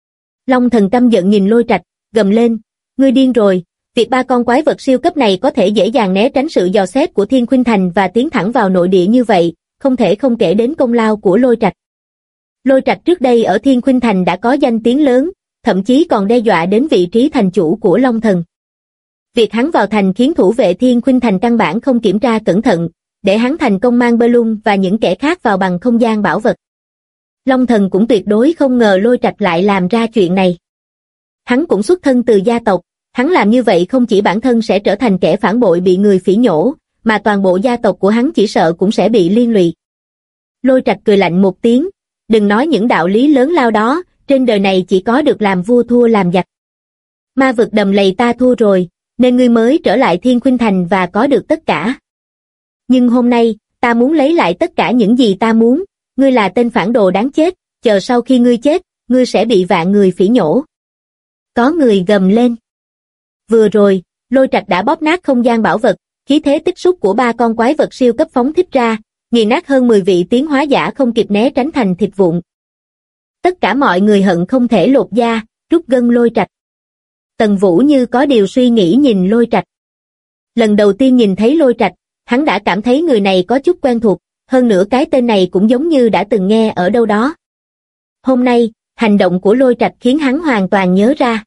Long Thần căm giận nhìn Lôi Trạch, gầm lên, ngươi điên rồi, việc 3 con quái vật siêu cấp này có thể dễ dàng né tránh sự dò xét của Thiên Khuynh Thành và tiến thẳng vào nội địa như vậy, không thể không kể đến công lao của Lôi Trạch. Lôi Trạch trước đây ở Thiên Khuynh Thành đã có danh tiếng lớn, thậm chí còn đe dọa đến vị trí thành chủ của Long Thần. Việc hắn vào thành khiến thủ vệ Thiên Khuynh Thành căn bản không kiểm tra cẩn thận, để hắn thành công mang Bellum và những kẻ khác vào bằng không gian bảo vật. Long Thần cũng tuyệt đối không ngờ Lôi Trạch lại làm ra chuyện này. Hắn cũng xuất thân từ gia tộc, hắn làm như vậy không chỉ bản thân sẽ trở thành kẻ phản bội bị người phỉ nhổ, mà toàn bộ gia tộc của hắn chỉ sợ cũng sẽ bị liên lụy. Lôi Trạch cười lạnh một tiếng, đừng nói những đạo lý lớn lao đó, trên đời này chỉ có được làm vua thua làm giặc. Ma vực đầm lầy ta thua rồi, nên ngươi mới trở lại Thiên Khuynh Thành và có được tất cả. Nhưng hôm nay, ta muốn lấy lại tất cả những gì ta muốn, ngươi là tên phản đồ đáng chết, chờ sau khi ngươi chết, ngươi sẽ bị vạn người phỉ nhổ. Có người gầm lên. Vừa rồi, Lôi Trạch đã bóp nát không gian bảo vật, khí thế tích xúc của 3 con quái vật siêu cấp phóng thích ra, nghiền nát hơn 10 vị tiến hóa giả không kịp né tránh thành thịt vụn. Tất cả mọi người hận không thể lột da, rút gân Lôi Trạch. Tần Vũ như có điều suy nghĩ nhìn Lôi Trạch. Lần đầu tiên nhìn thấy Lôi Trạch, hắn đã cảm thấy người này có chút quen thuộc, hơn nữa cái tên này cũng giống như đã từng nghe ở đâu đó. Hôm nay, hành động của Lôi Trạch khiến hắn hoàn toàn nhớ ra.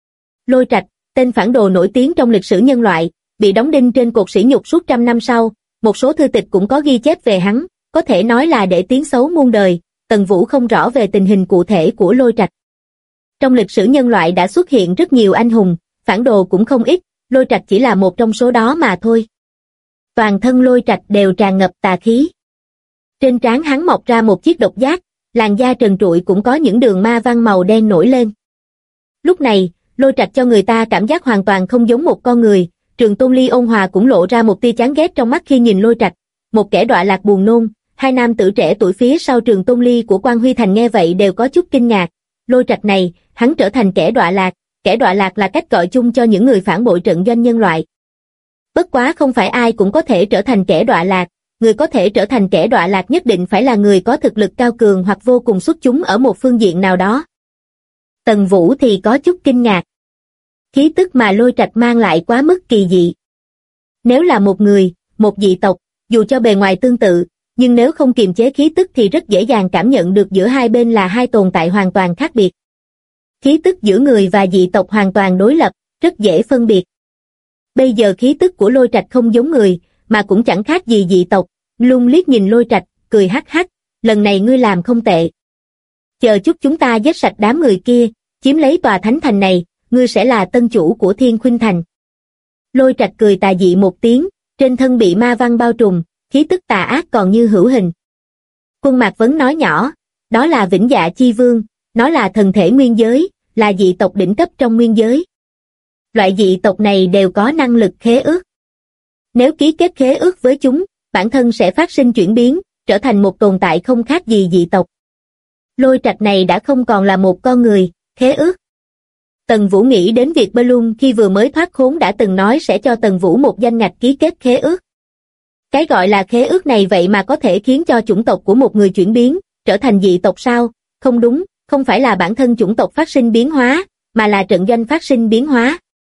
Lôi Trạch, tên phản đồ nổi tiếng trong lịch sử nhân loại, bị đóng đinh trên cột sỉ nhục suốt trăm năm sau, một số thư tịch cũng có ghi chép về hắn, có thể nói là để tiếng xấu muôn đời. Tần Vũ không rõ về tình hình cụ thể của Lôi Trạch. Trong lịch sử nhân loại đã xuất hiện rất nhiều anh hùng, phản đồ cũng không ít, Lôi Trạch chỉ là một trong số đó mà thôi. Toàn thân Lôi Trạch đều tràn ngập tà khí. Trên trán hắn mọc ra một chiếc độc giác, làn da trần trụi cũng có những đường ma văn màu đen nổi lên. Lúc này, Lôi Trạch cho người ta cảm giác hoàn toàn không giống một con người. Trường Tôn Ly ôn hòa cũng lộ ra một tia chán ghét trong mắt khi nhìn Lôi Trạch, một kẻ đọa lạc buồn nôn. Hai nam tử trẻ tuổi phía sau Trường Tôn Ly của Quan Huy Thành nghe vậy đều có chút kinh ngạc. Lôi Trạch này, hắn trở thành kẻ đọa lạc là cách gọi chung cho những người phản bội trận doanh nhân loại. Bất quá không phải ai cũng có thể trở thành kẻ đọa lạc, người có thể trở thành kẻ đọa lạc nhất định phải là người có thực lực cao cường hoặc vô cùng xuất chúng ở một phương diện nào đó. Tần Vũ thì có chút kinh ngạc. Khí tức mà Lôi Trạch mang lại quá mức kỳ dị. Nếu là một người, một dị tộc, dù cho bề ngoài tương tự, nhưng nếu không kiềm chế khí tức thì rất dễ dàng cảm nhận được giữa hai bên là hai tồn tại hoàn toàn khác biệt. Khí tức giữa người và dị tộc hoàn toàn đối lập, rất dễ phân biệt. Bây giờ khí tức của Lôi Trạch không giống người, mà cũng chẳng khác gì dị tộc. Lung liếc nhìn Lôi Trạch, cười hắc hắc, lần này ngươi làm không tệ. Chờ chút chúng ta giết sạch đám người kia, chiếm lấy tòa thánh thành này, ngươi sẽ là tân chủ của Thiên Khuynh Thành. Lôi Trạch cười tà dị một tiếng, trên thân bị ma văn bao trùm, khí tức tà ác còn như hữu hình. Quân Mạc Vấn nói nhỏ, đó là Vĩnh Dạ Chi Vương, nó là thần thể nguyên giới, là dị tộc đỉnh cấp trong nguyên giới. Loại dị tộc này đều có năng lực khế ước. Nếu ký kết khế ước với chúng, bản thân sẽ phát sinh chuyển biến, trở thành một tồn tại không khác gì dị tộc. Lôi Trạch này đã không còn là một con người, khế ước. Tần Vũ nghĩ đến việc Bellum khi vừa mới thoát khốn đã từng nói sẽ cho Tần Vũ một danh ngạch ký kết khế ước. Cái gọi là khế ước này vậy mà có thể khiến cho chủng tộc của một người chuyển biến, trở thành dị tộc sao? Không đúng, không phải là bản thân chủng tộc phát sinh biến hóa, mà là trận doanh phát sinh biến hóa.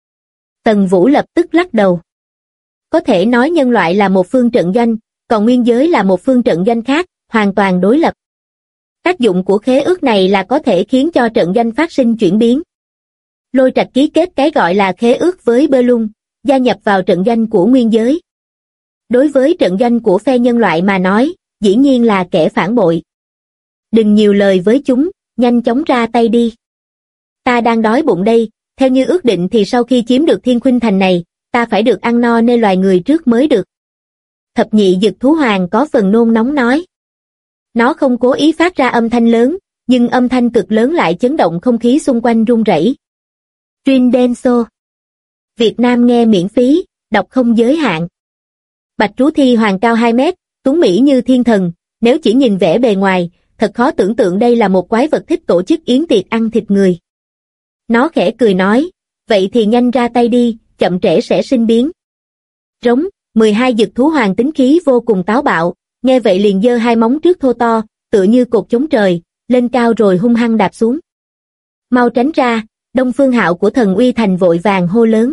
Tần Vũ lập tức lắc đầu. Có thể nói nhân loại là một phương trận doanh, còn nguyên giới là một phương trận doanh khác, hoàn toàn đối lập. Tác dụng của khế ước này là có thể khiến cho trận doanh phát sinh chuyển biến. Lôi Trạch ký kết cái gọi là khế ước với Bellum, gia nhập vào trận doanh của nguyên giới. Đối với trận doanh của phe nhân loại mà nói, dĩ nhiên là kẻ phản bội. Đừng nhiều lời với chúng, nhanh chóng ra tay đi. Ta đang đói bụng đây, theo như ước định thì sau khi chiếm được Thiên Khuynh Thành này, ta phải được ăn no nên loài người trước mới được. Thập nhị dực thú hoàng có phần nôn nóng nói. Nó không cố ý phát ra âm thanh lớn, nhưng âm thanh cực lớn lại chấn động không khí xung quanh rung rẩy. Truyền Denso. Việt Nam nghe miễn phí, đọc không giới hạn. Bạch Trú Thi Hoàng cao 2 mét, tuấn mỹ như thiên thần, nếu chỉ nhìn vẻ bề ngoài, thật khó tưởng tượng đây là một quái vật thích tổ chức yến tiệc ăn thịt người. Nó khẽ cười nói, vậy thì nhanh ra tay đi, chậm trễ sẽ sinh biến. Rống, 12 dực thú hoàng tính khí vô cùng táo bạo, nghe vậy liền giơ hai móng trước thô to, tựa như cột chống trời, lên cao rồi hung hăng đạp xuống. Mau tránh ra, Đông Phương Hạo của Thần Uy Thành vội vàng hô lớn.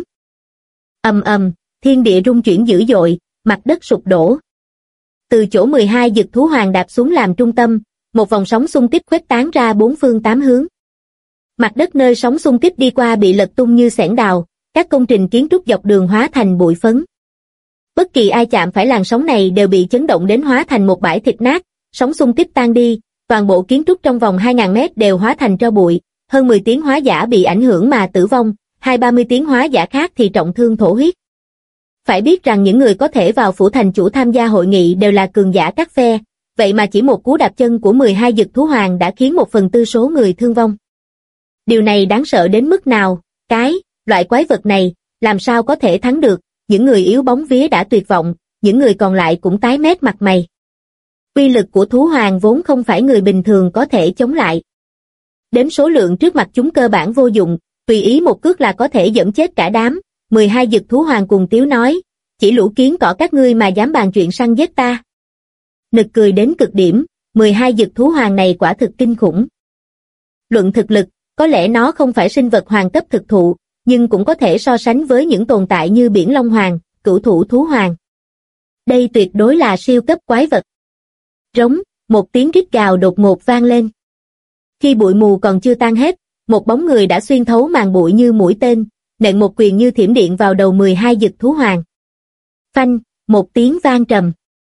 Ầm ầm, thiên địa rung chuyển dữ dội, mặt đất sụp đổ. Từ chỗ 12 dực thú hoàng đạp xuống làm trung tâm, một vòng sóng xung kích khuếch tán ra bốn phương tám hướng. Mặt đất nơi sóng xung kích đi qua bị lật tung như xẻng đào, các công trình kiến trúc dọc đường hóa thành bụi phấn. Bất kỳ ai chạm phải làn sóng này đều bị chấn động đến hóa thành một bãi thịt nát, sóng xung kích tan đi, toàn bộ kiến trúc trong vòng 2.000 mét đều hóa thành tro bụi, hơn 10 tiến hóa giả bị ảnh hưởng mà tử vong, 20-30 tiến hóa giả khác thì trọng thương thổ huyết. Phải biết rằng những người có thể vào phủ thành chủ tham gia hội nghị đều là cường giả các phe, vậy mà chỉ một cú đạp chân của 12 dực thú hoàng đã khiến 1/4 số người thương vong. Điều này đáng sợ đến mức nào, loại quái vật này, làm sao có thể thắng được, những người yếu bóng vía đã tuyệt vọng, những người còn lại cũng tái mét mặt mày. Uy lực của thú hoàng vốn không phải người bình thường có thể chống lại. Đếm số lượng trước mặt chúng cơ bản vô dụng, tùy ý một cước là có thể giẫm chết cả đám. 12 dực thú hoàng cùng tiếu nói, chỉ lũ kiến cỏ các ngươi mà dám bàn chuyện săn giết ta. Nực cười đến cực điểm, 12 dực thú hoàng này quả thực kinh khủng. Luận thực lực, có lẽ nó không phải sinh vật hoàng cấp thực thụ, nhưng cũng có thể so sánh với những tồn tại như biển long hoàng, cửu thủ thú hoàng. Đây tuyệt đối là siêu cấp quái vật. Rống, một tiếng rít gào đột ngột vang lên. Khi bụi mù còn chưa tan hết, một bóng người đã xuyên thấu màn bụi như mũi tên, nện một quyền như thiểm điện vào đầu 12 dực thú hoàng. Phanh, một tiếng vang trầm.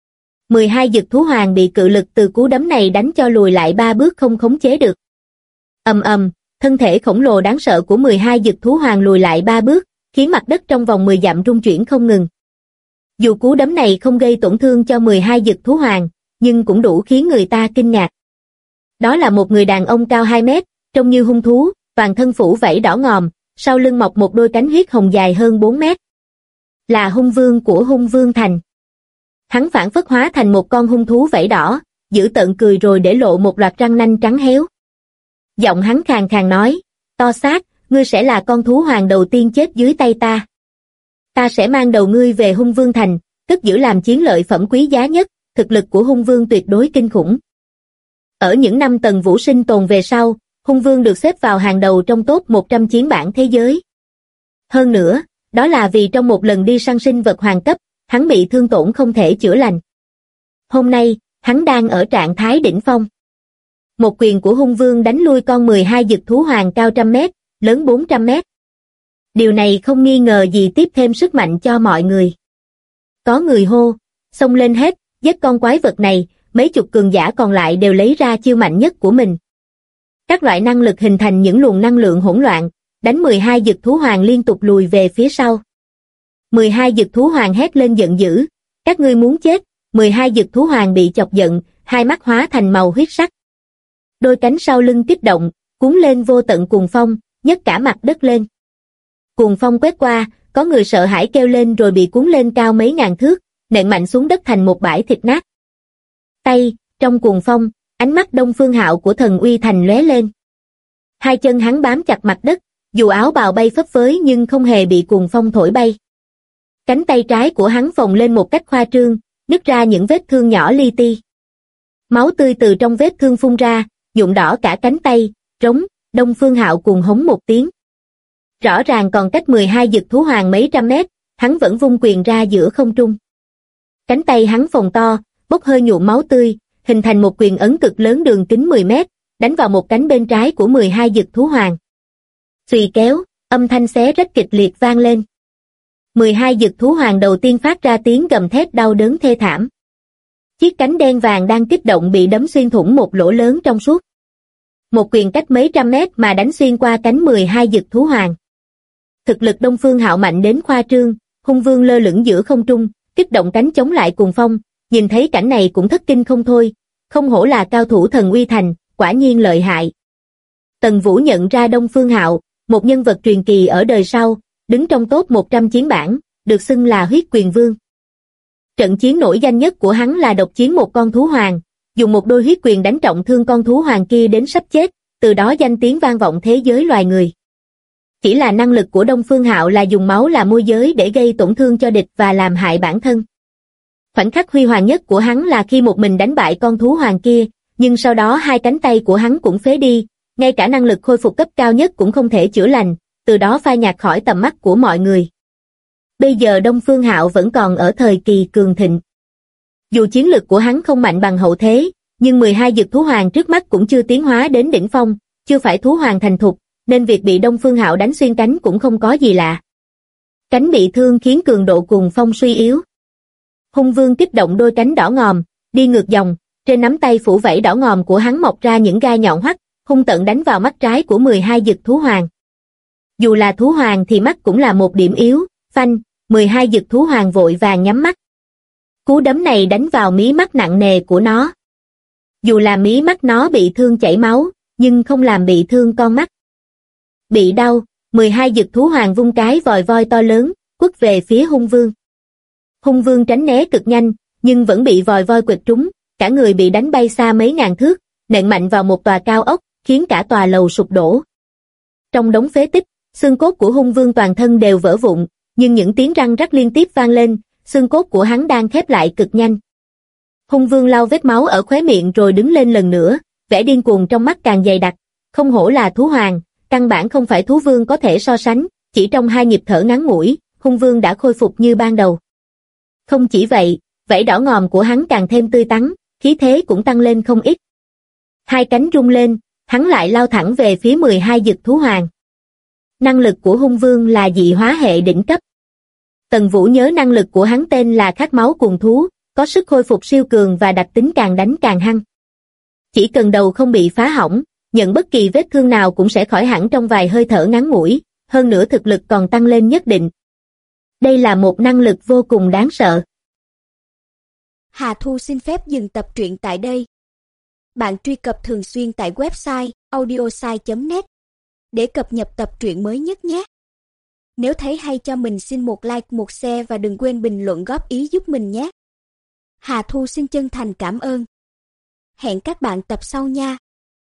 12 dực thú hoàng bị cự lực từ cú đấm này đánh cho lùi lại 3 bước không khống chế được. Ầm ầm, thân thể khổng lồ đáng sợ của 12 dực thú hoàng lùi lại 3 bước, khiến mặt đất trong vòng 10 dặm rung chuyển không ngừng. Dù cú đấm này không gây tổn thương cho 12 dực thú hoàng, nhưng cũng đủ khiến người ta kinh ngạc. Đó là một người đàn ông cao 2 mét, trông như hung thú, toàn thân phủ vảy đỏ ngòm, sau lưng mọc một đôi cánh huyết hồng dài hơn 4 mét. Là hung vương của Hung Vương Thành. Hắn phản phất hóa thành một con hung thú vảy đỏ, giữ tợn cười rồi để lộ một loạt răng nanh trắng héo. Giọng hắn khàn khàn nói, to xác, ngươi sẽ là con thú hoàng đầu tiên chết dưới tay ta. Ta sẽ mang đầu ngươi về Hung Vương Thành, cất giữ làm chiến lợi phẩm quý giá nhất, thực lực của Hung Vương tuyệt đối kinh khủng. Ở những năm Tần Vũ sinh tồn về sau, Hung Vương được xếp vào hàng đầu trong top 100 chiến bản thế giới. Hơn nữa, đó là vì trong một lần đi săn sinh vật hoàng cấp, hắn bị thương tổn không thể chữa lành. Hôm nay, hắn đang ở trạng thái đỉnh phong. Một quyền của Hung Vương đánh lui con 12 dực thú hoàng cao 100 mét, lớn 400 mét. Điều này không nghi ngờ gì tiếp thêm sức mạnh cho mọi người. Có người hô, xông lên hết, giết con quái vật này, mấy chục cường giả còn lại đều lấy ra chiêu mạnh nhất của mình. Các loại năng lực hình thành những luồng năng lượng hỗn loạn, đánh 12 dực thú hoàng liên tục lùi về phía sau. 12 dực thú hoàng hét lên giận dữ, các ngươi muốn chết. 12 dực thú hoàng bị chọc giận, hai mắt hóa thành màu huyết sắc. Đôi cánh sau lưng kích động, cuốn lên vô tận cuồng phong, nhấc cả mặt đất lên. Cuồng phong quét qua, có người sợ hãi kêu lên rồi bị cuốn lên cao mấy ngàn thước, nện mạnh xuống đất thành một bãi thịt nát. Trong cuồng phong, ánh mắt Đông Phương Hạo của Thần Uy Thành lóe lên. Hai chân hắn bám chặt mặt đất, dù áo bào bay phấp phới nhưng không hề bị cuồng phong thổi bay. Cánh tay trái của hắn phồng lên một cách khoa trương, nứt ra những vết thương nhỏ li ti. Máu tươi từ trong vết thương phun ra, nhuộm đỏ cả cánh tay, rống, Đông Phương Hạo cuồng hống một tiếng. Rõ ràng còn cách 12 dực thú hoàng mấy trăm mét, hắn vẫn vung quyền ra giữa không trung. Cánh tay hắn phồng to, bốc hơi nhuộm máu tươi, hình thành một quyền ấn cực lớn đường kính 10 mét, đánh vào một cánh bên trái của 12 dực thú hoàng. Xùy kéo, âm thanh xé rách kịch liệt vang lên. 12 dực thú hoàng đầu tiên phát ra tiếng gầm thét đau đớn thê thảm. Chiếc cánh đen vàng đang kích động bị đấm xuyên thủng một lỗ lớn trong suốt. Một quyền cách mấy trăm mét mà đánh xuyên qua cánh 12 dực thú hoàng. Thực lực Đông Phương Hạo mạnh đến khoa trương, Hung Vương lơ lửng giữa không trung, kích động cánh chống lại cuồng phong, nhìn thấy cảnh này cũng thất kinh không thôi, không hổ là cao thủ Thần Uy Thành, quả nhiên lợi hại. Tần Vũ nhận ra Đông Phương Hạo, một nhân vật truyền kỳ ở đời sau, đứng trong top 100 chiến bản, được xưng là Huyết Quyền Vương. Trận chiến nổi danh nhất của hắn là độc chiến một con thú hoàng, dùng một đôi huyết quyền đánh trọng thương con thú hoàng kia đến sắp chết, từ đó danh tiếng vang vọng thế giới loài người. Chỉ là năng lực của Đông Phương Hạo là dùng máu làm môi giới để gây tổn thương cho địch và làm hại bản thân. Khoảnh khắc huy hoàng nhất của hắn là khi một mình đánh bại con thú hoàng kia, nhưng sau đó hai cánh tay của hắn cũng phế đi, ngay cả năng lực khôi phục cấp cao nhất cũng không thể chữa lành, từ đó phai nhạt khỏi tầm mắt của mọi người. Bây giờ Đông Phương Hạo vẫn còn ở thời kỳ cường thịnh. Dù chiến lực của hắn không mạnh bằng hậu thế, nhưng 12 dực thú hoàng trước mắt cũng chưa tiến hóa đến đỉnh phong, chưa phải thú hoàng thành thục, nên việc bị Đông Phương Hạo đánh xuyên cánh cũng không có gì lạ. Cánh bị thương khiến cường độ cuồng phong suy yếu. Hung Vương kích động đôi cánh đỏ ngòm, đi ngược dòng, Trên nắm tay phủ vảy đỏ ngòm của hắn mọc ra những gai nhọn hoắt, hung tợn đánh vào mắt trái của 12 dực thú hoàng. Dù là thú hoàng thì mắt cũng là một điểm yếu, phanh, 12 dực thú hoàng vội vàng nhắm mắt. Cú đấm này đánh vào mí mắt nặng nề của nó. Dù là mí mắt nó bị thương chảy máu, nhưng không làm bị thương con mắt. Bị đau, 12 dực thú hoàng vung cái vòi voi to lớn, quất về phía hung vương. Hung vương tránh né cực nhanh, nhưng vẫn bị vòi voi quệt trúng, cả người bị đánh bay xa mấy ngàn thước, nện mạnh vào một tòa cao ốc, khiến cả tòa lầu sụp đổ. Trong đống phế tích, xương cốt của hung vương toàn thân đều vỡ vụn, nhưng những tiếng răng rắc liên tiếp vang lên, xương cốt của hắn đang khép lại cực nhanh. Hung vương lau vết máu ở khóe miệng rồi đứng lên lần nữa, vẻ điên cuồng trong mắt càng dày đặc, không hổ là thú hoàng, căn bản không phải thú vương có thể so sánh, chỉ trong 2 nhịp thở ngắn ngủi, hung vương đã khôi phục như ban đầu. Không chỉ vậy, vảy đỏ ngòm của hắn càng thêm tươi tắn, khí thế cũng tăng lên không ít. 2 cánh rung lên, hắn lại lao thẳng về phía 12 dực thú hoàng. Năng lực của hung vương là dị hóa hệ đỉnh cấp. Tần Vũ nhớ năng lực của hắn tên là khát máu cuồng thú, có sức khôi phục siêu cường và đặc tính càng đánh càng hăng. Chỉ cần đầu không bị phá hỏng, nhận bất kỳ vết thương nào cũng sẽ khỏi hẳn trong vài hơi thở ngắn ngủi, hơn nữa thực lực còn tăng lên nhất định. Đây là một năng lực vô cùng đáng sợ.
Hà Thu xin phép dừng tập truyện tại đây. Bạn truy cập thường xuyên tại website audiosai.net để cập nhật tập truyện mới nhất nhé. Nếu thấy hay cho mình xin một like, một share và đừng quên bình luận góp ý giúp mình nhé. Hà Thu xin chân thành cảm ơn. Hẹn các bạn tập sau nha.